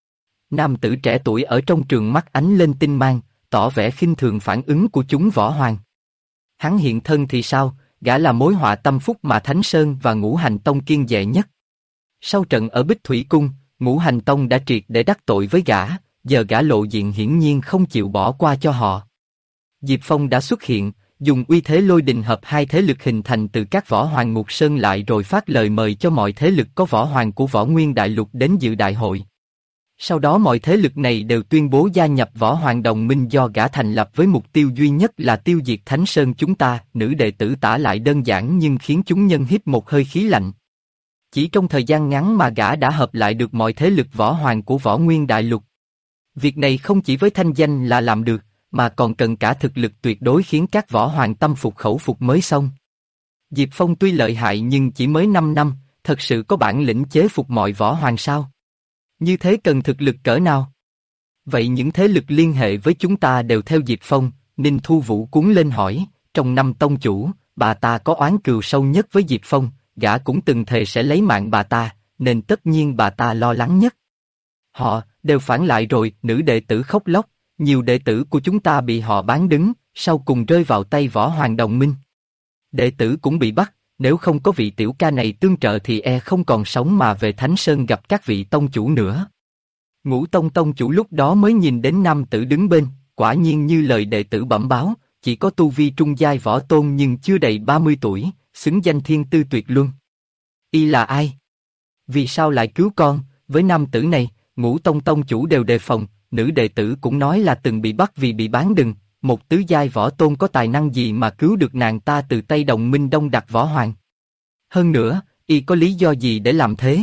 Nam tử trẻ tuổi ở trong trường mắt ánh lên tinh mang, tỏ vẻ khinh thường phản ứng của chúng võ hoàng. Hắn hiện thân thì sao, gã là mối họa tâm phúc mà Thánh Sơn và Ngũ Hành Tông kiêng dè nhất. Sau trận ở Bích Thủy Cung, Ngũ Hành Tông đã triệt để đắc tội với gã, giờ gã lộ diện hiển nhiên không chịu bỏ qua cho họ. Diệp Phong đã xuất hiện, dùng uy thế lôi đình hợp hai thế lực hình thành từ các võ hoàng Ngục Sơn lại rồi phát lời mời cho mọi thế lực có võ hoàng của Võ Nguyên Đại Lục đến dự đại hội. Sau đó mọi thế lực này đều tuyên bố gia nhập Võ Hoàng Đồng Minh do gã thành lập với mục tiêu duy nhất là tiêu diệt Thánh Sơn chúng ta. Nữ đệ tử tả lại đơn giản nhưng khiến chúng nhân hít một hơi khí lạnh. Chỉ trong thời gian ngắn mà gã đã hợp lại được mọi thế lực võ hoàng của Võ Nguyên Đại Lục. Việc này không chỉ với thanh danh là làm được, mà còn cần cả thực lực tuyệt đối khiến các võ hoàng tâm phục khẩu phục mới xong. Diệp Phong tuy lợi hại nhưng chỉ mới 5 năm, thật sự có bản lĩnh chế phục mọi võ hoàng sao? Như thế cần thực lực cỡ nào? Vậy những thế lực liên hệ với chúng ta đều theo Diệp Phong. Ninh Thu Vũ cuống lên hỏi, trong 5 tông chủ, bà ta có oán cừu sâu nhất với Diệp Phong, gã cũng từng thề sẽ lấy mạng bà ta, nên tất nhiên bà ta lo lắng nhất. Họ đều phản lại rồi. Nữ đệ tử khóc lóc, nhiều đệ tử của chúng ta bị họ bán đứng, sau cùng rơi vào tay Võ Hoàng Đồng Minh. Đệ tử cũng bị bắt, nếu không có vị tiểu ca này tương trợ thì e không còn sống mà về Thánh Sơn gặp các vị tông chủ nữa. Ngũ Tông tông chủ lúc đó mới nhìn đến nam tử đứng bên, quả nhiên như lời đệ tử bẩm báo, chỉ có tu vi trung giai võ tôn nhưng chưa đầy 30 tuổi, xứng danh thiên tư tuyệt luân. Y là ai? Vì sao lại cứu con? Với nam tử này, Ngũ Tông tông chủ đều đề phòng, nữ đệ tử cũng nói là từng bị bắt vì bị bán đừng, một tứ giai võ tôn có tài năng gì mà cứu được nàng ta từ tay Đồng Minh Đông Đặc võ hoàng? Hơn nữa, y có lý do gì để làm thế?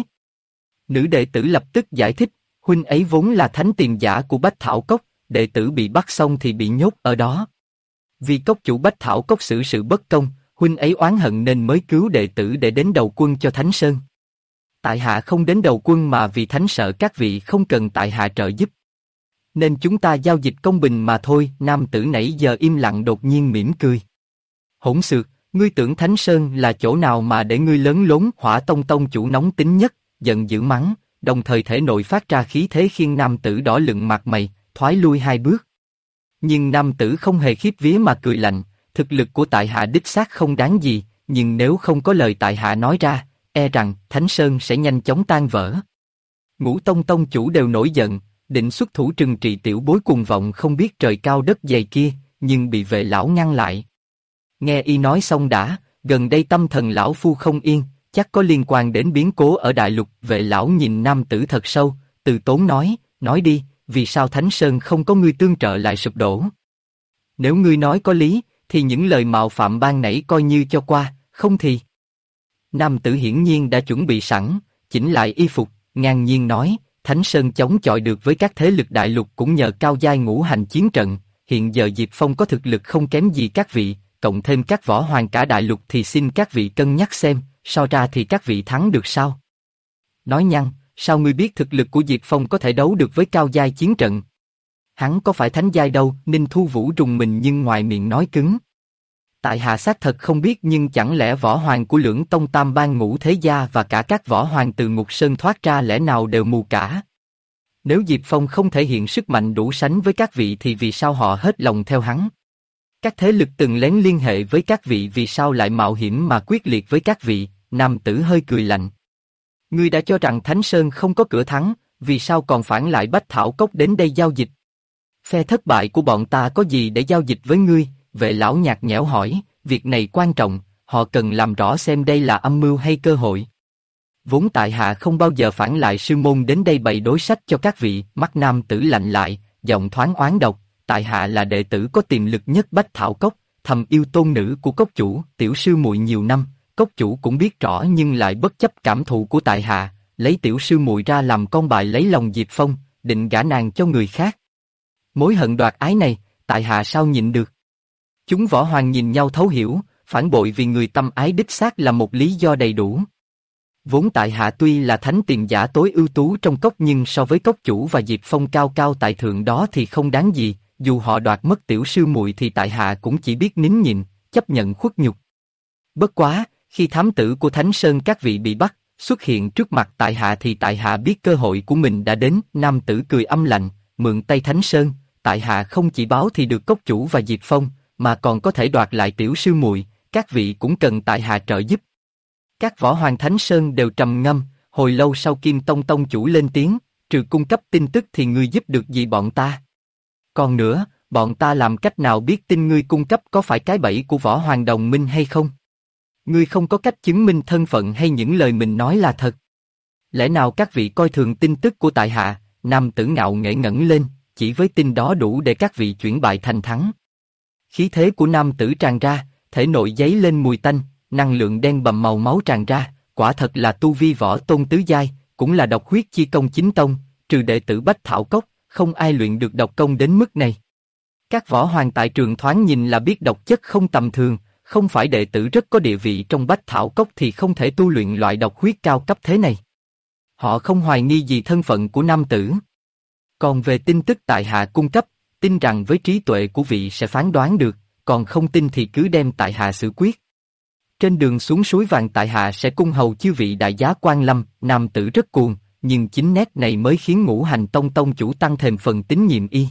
Nữ đệ tử lập tức giải thích, huynh ấy vốn là thánh tiền giả của Bách Thảo Cốc, đệ tử bị bắt xong thì bị nhốt ở đó. Vì cốc chủ Bách Thảo Cốc xử sự bất công, huynh ấy oán hận nên mới cứu đệ tử để đến đầu quân cho Thánh Sơn. Tại hạ không đến đầu quân mà vì thánh sợ các vị không cần tại hạ trợ giúp. Nên chúng ta giao dịch công bình mà thôi. Nam tử nãy giờ im lặng đột nhiên mỉm cười. Hỗn xược, ngươi tưởng Thánh Sơn là chỗ nào mà để ngươi lớn lốn? Hỏa Tông tông chủ nóng tính nhất, giận dữ mắng, đồng thời thể nội phát ra khí thế khiến nam tử đỏ lựng mặt mày, thoái lui 2 bước. Nhưng nam tử không hề khiếp vía mà cười lạnh, thực lực của tại hạ đích xác không đáng gì, nhưng nếu không có lời tại hạ nói ra, e rằng Thánh Sơn sẽ nhanh chóng tan vỡ. Ngũ Tông tông chủ đều nổi giận, định xuất thủ trừng trị tiểu bối cuồng vọng không biết trời cao đất dày kia, nhưng bị vệ lão ngăn lại. Nghe y nói xong đã, gần đây tâm thần lão phu không yên, chắc có liên quan đến biến cố ở đại lục. Vệ lão nhìn nam tử thật sâu, từ tốn nói đi, vì sao Thánh Sơn không có ngươi tương trợ lại sụp đổ? Nếu ngươi nói có lý, thì những lời mạo phạm ban nãy coi như cho qua, không thì... Nam tử hiển nhiên đã chuẩn bị sẵn, chỉnh lại y phục, ngang nhiên nói, Thánh Sơn chống chọi được với các thế lực đại lục cũng nhờ cao giai ngũ hành chiến trận, hiện giờ Diệp Phong có thực lực không kém gì các vị, cộng thêm các võ hoàng cả đại lục thì xin các vị cân nhắc xem, so ra thì các vị thắng được sao? Nói nhăng, sao ngươi biết thực lực của Diệp Phong có thể đấu được với cao giai chiến trận? Hắn có phải thánh giai đâu? Ninh Thu Vũ rùng mình nhưng ngoài miệng nói cứng. Tại hạ xác thật không biết, nhưng chẳng lẽ võ hoàng của Lưỡng Tông Tam Bang Ngũ Thế Gia và cả các võ hoàng từ Ngục Sơn thoát ra lẽ nào đều mù cả? Nếu Diệp Phong không thể hiện sức mạnh đủ sánh với các vị thì vì sao họ hết lòng theo hắn? Các thế lực từng lén liên hệ với các vị vì sao lại mạo hiểm mà quyết liệt với các vị? Nam tử hơi cười lạnh. Ngươi đã cho rằng Thánh Sơn không có cửa thắng, vì sao còn phản lại Bách Thảo Cốc đến đây giao dịch? Phe thất bại của bọn ta có gì để giao dịch với ngươi? Vệ lão nhạt nhẽo hỏi, việc này quan trọng, họ cần làm rõ xem đây là âm mưu hay cơ hội. Vốn tại hạ không bao giờ phản lại sư môn đến đây bày đối sách cho các vị. Mắt nam tử lạnh lại, giọng thoáng oán độc, tại hạ là đệ tử có tiềm lực nhất Bách Thảo Cốc, thầm yêu tôn nữ của cốc chủ, tiểu sư muội nhiều năm, cốc chủ cũng biết rõ nhưng lại bất chấp cảm thụ của tại hạ, lấy tiểu sư muội ra làm con bài lấy lòng Diệp Phong, định gả nàng cho người khác. Mối hận đoạt ái này, tại hạ sao nhịn được? Chúng võ hoàng nhìn nhau thấu hiểu, phản bội vì người tâm ái đích xác là một lý do đầy đủ. Vốn tại hạ tuy là thánh tiền giả tối ưu tú trong cốc nhưng so với cốc chủ và Diệp Phong cao cao tại thượng đó thì không đáng gì, dù họ đoạt mất tiểu sư muội thì tại hạ cũng chỉ biết nín nhịn, chấp nhận khuất nhục. Bất quá, khi thám tử của Thánh Sơn các vị bị bắt, xuất hiện trước mặt tại hạ thì tại hạ biết cơ hội của mình đã đến. Nam tử cười âm lạnh, mượn tay Thánh Sơn, tại hạ không chỉ báo thì được cốc chủ và Diệp Phong, mà còn có thể đoạt lại tiểu sư muội, các vị cũng cần tại hạ trợ giúp. Các võ hoàng Thánh Sơn đều trầm ngâm, hồi lâu sau Kim Tông Tông chủ lên tiếng, trừ cung cấp tin tức thì ngươi giúp được gì bọn ta? Còn nữa, bọn ta làm cách nào biết tin ngươi cung cấp có phải cái bẫy của võ hoàng đồng minh hay không? Ngươi không có cách chứng minh thân phận hay những lời mình nói là thật. Lẽ nào các vị coi thường tin tức của tại hạ? Nam tử ngạo nghễ ngẩng lên, chỉ với tin đó đủ để các vị chuyển bại thành thắng. Khí thế của nam tử tràn ra, thể nội dấy lên mùi tanh, năng lượng đen bầm màu máu tràn ra, quả thật là tu vi võ tôn tứ giai, cũng là độc huyết chi công chính tông, trừ đệ tử Bách Thảo Cốc, không ai luyện được độc công đến mức này. Các võ hoàng tại trường thoáng nhìn là biết độc chất không tầm thường, không phải đệ tử rất có địa vị trong Bách Thảo Cốc thì không thể tu luyện loại độc huyết cao cấp thế này. Họ không hoài nghi gì thân phận của nam tử. Còn về tin tức tại hạ cung cấp, tin rằng với trí tuệ của vị sẽ phán đoán được, còn không tin thì cứ đem tại hạ xử quyết. Trên đường xuống suối vàng tại hạ sẽ cung hầu chư vị đại giá quan lâm. Nam tử rất cuồng, nhưng chính nét này mới khiến Ngũ Hành Tông tông chủ tăng thêm phần tín nhiệm y.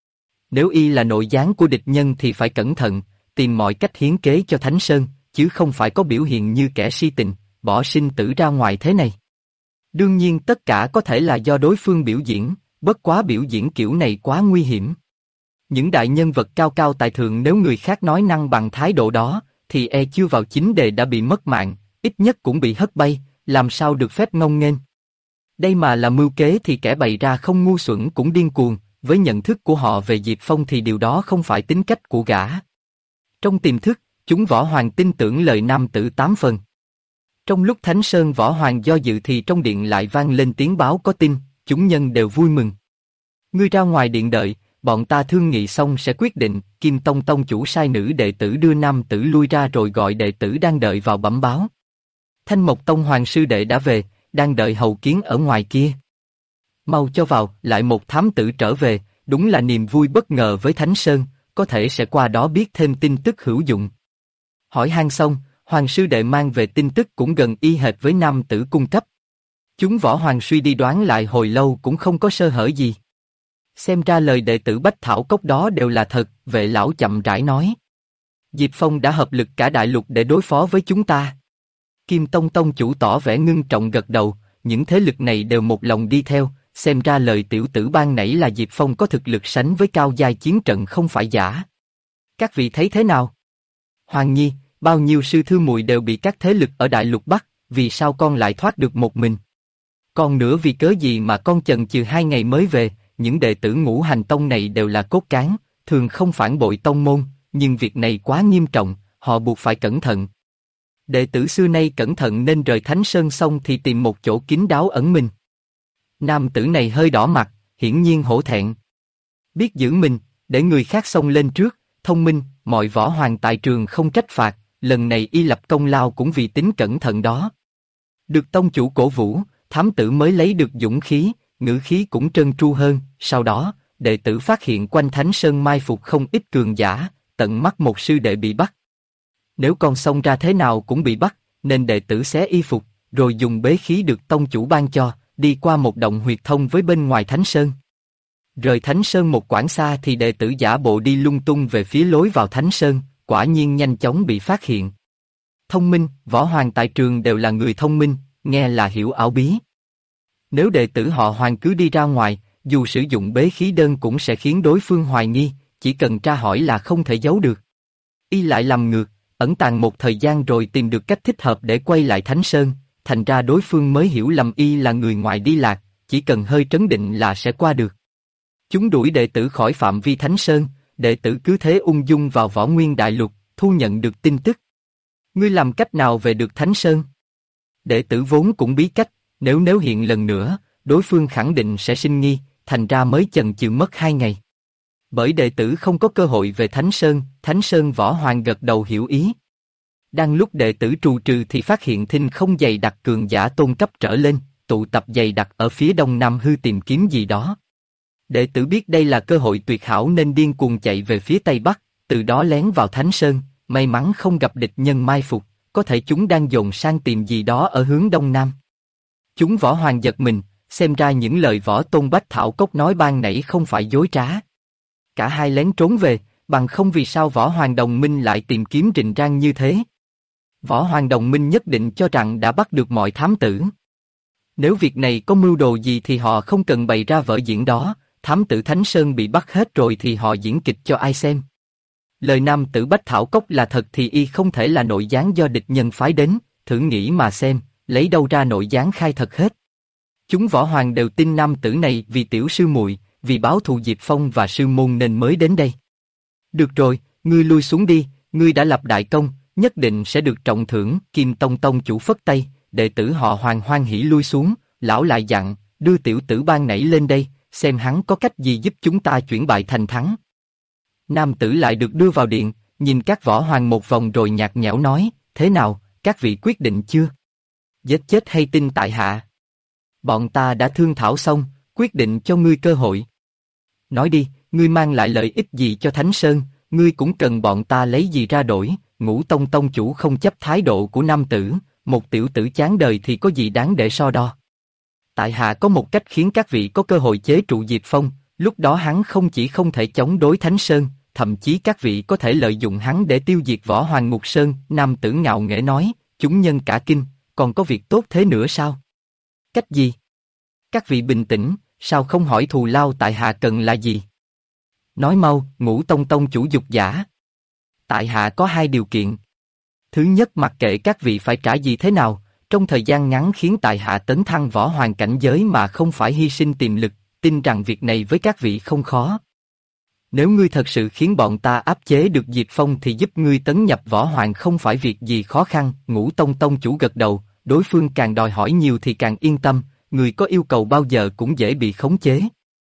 Nếu y là nội gián của địch nhân thì phải cẩn thận, tìm mọi cách hiến kế cho Thánh Sơn, chứ không phải có biểu hiện như kẻ si tình, bỏ sinh tử ra ngoài thế này. Đương nhiên tất cả có thể là do đối phương biểu diễn, bất quá biểu diễn kiểu này quá nguy hiểm. Những đại nhân vật cao cao tại thượng nếu người khác nói năng bằng thái độ đó, thì chưa vào chính đề đã bị mất mạng, ít nhất cũng bị hất bay, làm sao được phép ngông nghênh. Đây mà là mưu kế thì kẻ bày ra không ngu xuẩn cũng điên cuồng, với nhận thức của họ về Diệp Phong thì điều đó không phải tính cách của gã. Trong tiềm thức, chúng võ hoàng tin tưởng lời nam tử 8 phần. Trong lúc Thánh Sơn võ hoàng do dự thì trong điện lại vang lên tiếng báo có tin, chúng nhân đều vui mừng. Ngươi ra ngoài điện đợi, bọn ta thương nghị xong sẽ quyết định. Kim Tông tông chủ sai nữ đệ tử đưa nam tử lui ra rồi gọi đệ tử đang đợi vào bẩm báo. Thanh Mộc Tông hoàng sư đệ đã về, đang đợi hầu kiến ở ngoài kia. Mau cho vào. Lại một thám tử trở về, đúng là niềm vui bất ngờ với Thánh Sơn, có thể sẽ qua đó biết thêm tin tức hữu dụng. Hỏi han xong, hoàng sư đệ mang về tin tức cũng gần y hệt với nam tử cung cấp. Chúng võ hoàng suy đi đoán lại hồi lâu cũng không có sơ hở gì. Xem ra lời đệ tử Bách Thảo Cốc đó đều là thật. Vệ lão chậm rãi nói. Diệp Phong đã hợp lực cả đại lục để đối phó với chúng ta. Kim Tông tông chủ tỏ vẻ ngưng trọng gật đầu, những thế lực này đều một lòng đi theo, xem ra lời tiểu tử ban nãy là Diệp Phong có thực lực sánh với cao giai chiến trận không phải giả. Các vị thấy thế nào? Hoàng Nhi, bao nhiêu sư thư muội đều bị các thế lực ở đại lục bắt, vì sao con lại thoát được một mình? Còn nữa vì cớ gì mà con chần chừ 2 ngày mới về? Những đệ tử Ngũ Hành Tông này đều là cốt cán, thường không phản bội tông môn, nhưng việc này quá nghiêm trọng, họ buộc phải cẩn thận. Đệ tử xưa nay cẩn thận nên rời Thánh Sơn xong thì tìm một chỗ kín đáo ẩn mình. Nam tử này hơi đỏ mặt, hiển nhiên hổ thẹn. Biết giữ mình, để người khác xông lên trước, thông minh, mọi võ hoàng tại trường không trách phạt, lần này y lập công lao cũng vì tính cẩn thận đó. Được tông chủ cổ vũ, thám tử mới lấy được dũng khí, ngữ khí cũng trơn tru hơn. Sau đó, đệ tử phát hiện quanh Thánh Sơn mai phục không ít cường giả, tận mắt một sư đệ bị bắt. Nếu con xông ra thế nào cũng bị bắt, nên đệ tử xé y phục, rồi dùng bế khí được tông chủ ban cho, đi qua một động huyệt thông với bên ngoài Thánh Sơn. Rời Thánh Sơn một quãng xa thì đệ tử giả bộ đi lung tung về phía lối vào Thánh Sơn, quả nhiên nhanh chóng bị phát hiện. Thông minh, võ hoàng tại trường đều là người thông minh, nghe là hiểu ảo bí. Nếu đệ tử họ Hoàng cứ đi ra ngoài, dù sử dụng bế khí đơn cũng sẽ khiến đối phương hoài nghi, chỉ cần tra hỏi là không thể giấu được. Y lại làm ngược, ẩn tàng một thời gian rồi tìm được cách thích hợp để quay lại Thánh Sơn, thành ra đối phương mới hiểu lầm y là người ngoài đi lạc, chỉ cần hơi trấn định là sẽ qua được. Chúng đuổi đệ tử khỏi phạm vi Thánh Sơn, đệ tử cứ thế ung dung vào Võ Nguyên Đại Lục, thu nhận được tin tức. Ngươi làm cách nào về được Thánh Sơn? Đệ tử vốn cũng bí cách, nếu hiện lần nữa, đối phương khẳng định sẽ sinh nghi, thành ra mới chần chừ mất 2 ngày. Bởi đệ tử không có cơ hội về Thánh Sơn Võ Hoàng gật đầu hiểu ý. Đang lúc đệ tử trù trừ thì phát hiện thinh không dày đặc cường giả tôn cấp trở lên, tụ tập dày đặc ở phía đông nam hư tìm kiếm gì đó. Đệ tử biết đây là cơ hội tuyệt hảo nên điên cuồng chạy về phía tây bắc, từ đó lén vào Thánh Sơn, may mắn không gặp địch nhân mai phục, có thể chúng đang dồn sang tìm gì đó ở hướng đông nam. Chúng võ hoàng giật mình, xem ra những lời võ tôn Bách Thảo Cốc nói ban nãy không phải dối trá. Cả hai lén trốn về, bằng không vì sao võ hoàng đồng minh lại tìm kiếm rình rang như thế. Võ hoàng đồng minh nhất định cho rằng đã bắt được mọi thám tử. Nếu việc này có mưu đồ gì thì họ không cần bày ra vở diễn đó, thám tử Thánh Sơn bị bắt hết rồi thì họ diễn kịch cho ai xem. Lời nam tử Bách Thảo Cốc là thật thì y không thể là nội gián do địch nhân phái đến, thử nghĩ mà xem, lấy đâu ra nội gián khai thật hết. Chúng võ hoàng đều tin nam tử này vì tiểu sư muội, vì báo thù Diệp Phong và sư môn nên mới đến đây. Được rồi, ngươi lui xuống đi, ngươi đã lập đại công, nhất định sẽ được trọng thưởng. Kim Tông tông chủ phất tay, đệ tử họ Hoàng hoan hỉ lui xuống, lão lại dặn, đưa tiểu tử ban nãy lên đây, xem hắn có cách gì giúp chúng ta chuyển bại thành thắng. Nam tử lại được đưa vào điện, nhìn các võ hoàng một vòng rồi nhạt nhẽo nói, thế nào, các vị quyết định chưa? Giết chết hay tin tại hạ? Bọn ta đã thương thảo xong, quyết định cho ngươi cơ hội. Nói đi, ngươi mang lại lợi ích gì cho Thánh Sơn, ngươi cũng cần bọn ta lấy gì ra đổi. Ngũ Tông tông chủ không chấp thái độ của nam tử, một tiểu tử chán đời thì có gì đáng để so đo. Tại hạ có một cách khiến các vị có cơ hội chế trụ Diệp Phong, lúc đó hắn không chỉ không thể chống đối Thánh Sơn, thậm chí các vị có thể lợi dụng hắn để tiêu diệt Võ Hoàng Ngục Sơn. Nam tử ngạo nghễ nói, chúng nhân cả kinh, còn có việc tốt thế nữa sao? Cách gì? Các vị bình tĩnh, sao không hỏi thù lao tại hạ cần là gì? Nói mau. Ngũ Tông tông chủ dục giả. Tại hạ có 2 điều kiện. Thứ nhất, mặc kệ các vị phải trả gì thế nào, trong thời gian ngắn khiến tại hạ tấn thăng võ hoàng cảnh giới mà không phải hy sinh tiềm lực, tin rằng việc này với các vị không khó. Nếu ngươi thật sự khiến bọn ta áp chế được Diệp Phong thì giúp ngươi tấn nhập võ hoàng không phải việc gì khó khăn. Ngũ Tông tông chủ gật đầu, đối phương càng đòi hỏi nhiều thì càng yên tâm, người có yêu cầu bao giờ cũng dễ bị khống chế.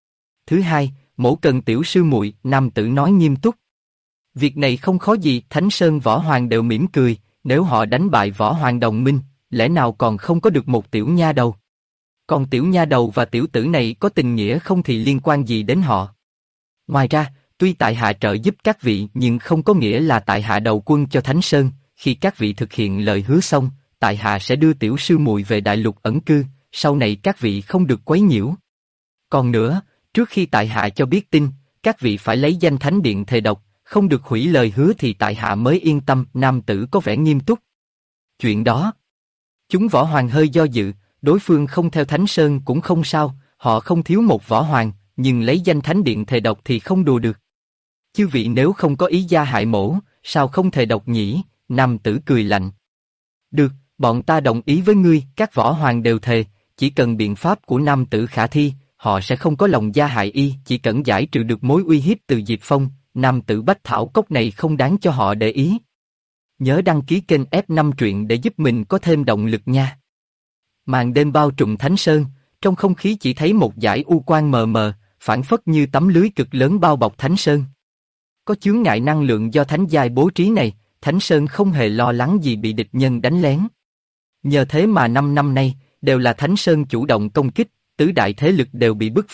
Thứ hai, mỗ cần tiểu sư muội. Nam tử nói nghiêm túc. Việc này không khó gì, Thánh Sơn võ hoàng đều mỉm cười, nếu họ đánh bại võ hoàng đồng minh, lẽ nào còn không có được một tiểu nha đầu? Còn tiểu nha đầu và tiểu tử này có tình nghĩa không thì liên quan gì đến họ? Ngoài ra, tuy tại hạ trợ giúp các vị nhưng không có nghĩa là tại hạ đầu quân cho Thánh Sơn, khi các vị thực hiện lời hứa xong, tại hạ sẽ đưa tiểu sư muội về đại lục ẩn cư, sau này các vị không được quấy nhiễu. Còn nữa, trước khi tại hạ cho biết tin, các vị phải lấy danh Thánh Điện thề độc, không được hủy lời hứa thì tại hạ mới yên tâm. Nam tử có vẻ nghiêm túc. Chuyện đó, chúng võ hoàng hơi do dự, đối phương không theo Thánh Sơn cũng không sao, họ không thiếu một võ hoàng, nhưng lấy danh Thánh Điện thề độc thì không đùa được. Chư vị nếu không có ý gia hại mổ, sao không thề độc nhỉ? Nam tử cười lạnh. Được, Bọn ta đồng ý với ngươi, các võ hoàng đều thề, chỉ cần biện pháp của nam tử khả thi, họ sẽ không có lòng gia hại y, chỉ cần giải trừ được mối uy hiếp từ Diệp Phong, nam tử Bách Thảo Cốc này không đáng cho họ để ý. Nhớ đăng ký kênh F5 truyện để giúp mình có thêm động lực nha. Màn đêm bao trùm Thánh Sơn, trong không khí chỉ thấy một dải u quang mờ mờ, phản phất như tấm lưới cực lớn bao bọc Thánh Sơn. Có chướng ngại năng lượng do Thánh giai bố trí này, Thánh Sơn không hề lo lắng gì bị địch nhân đánh lén. Nhờ thế mà 5 năm nay, đều là Thánh Sơn chủ động công kích, tứ đại thế lực đều bị bức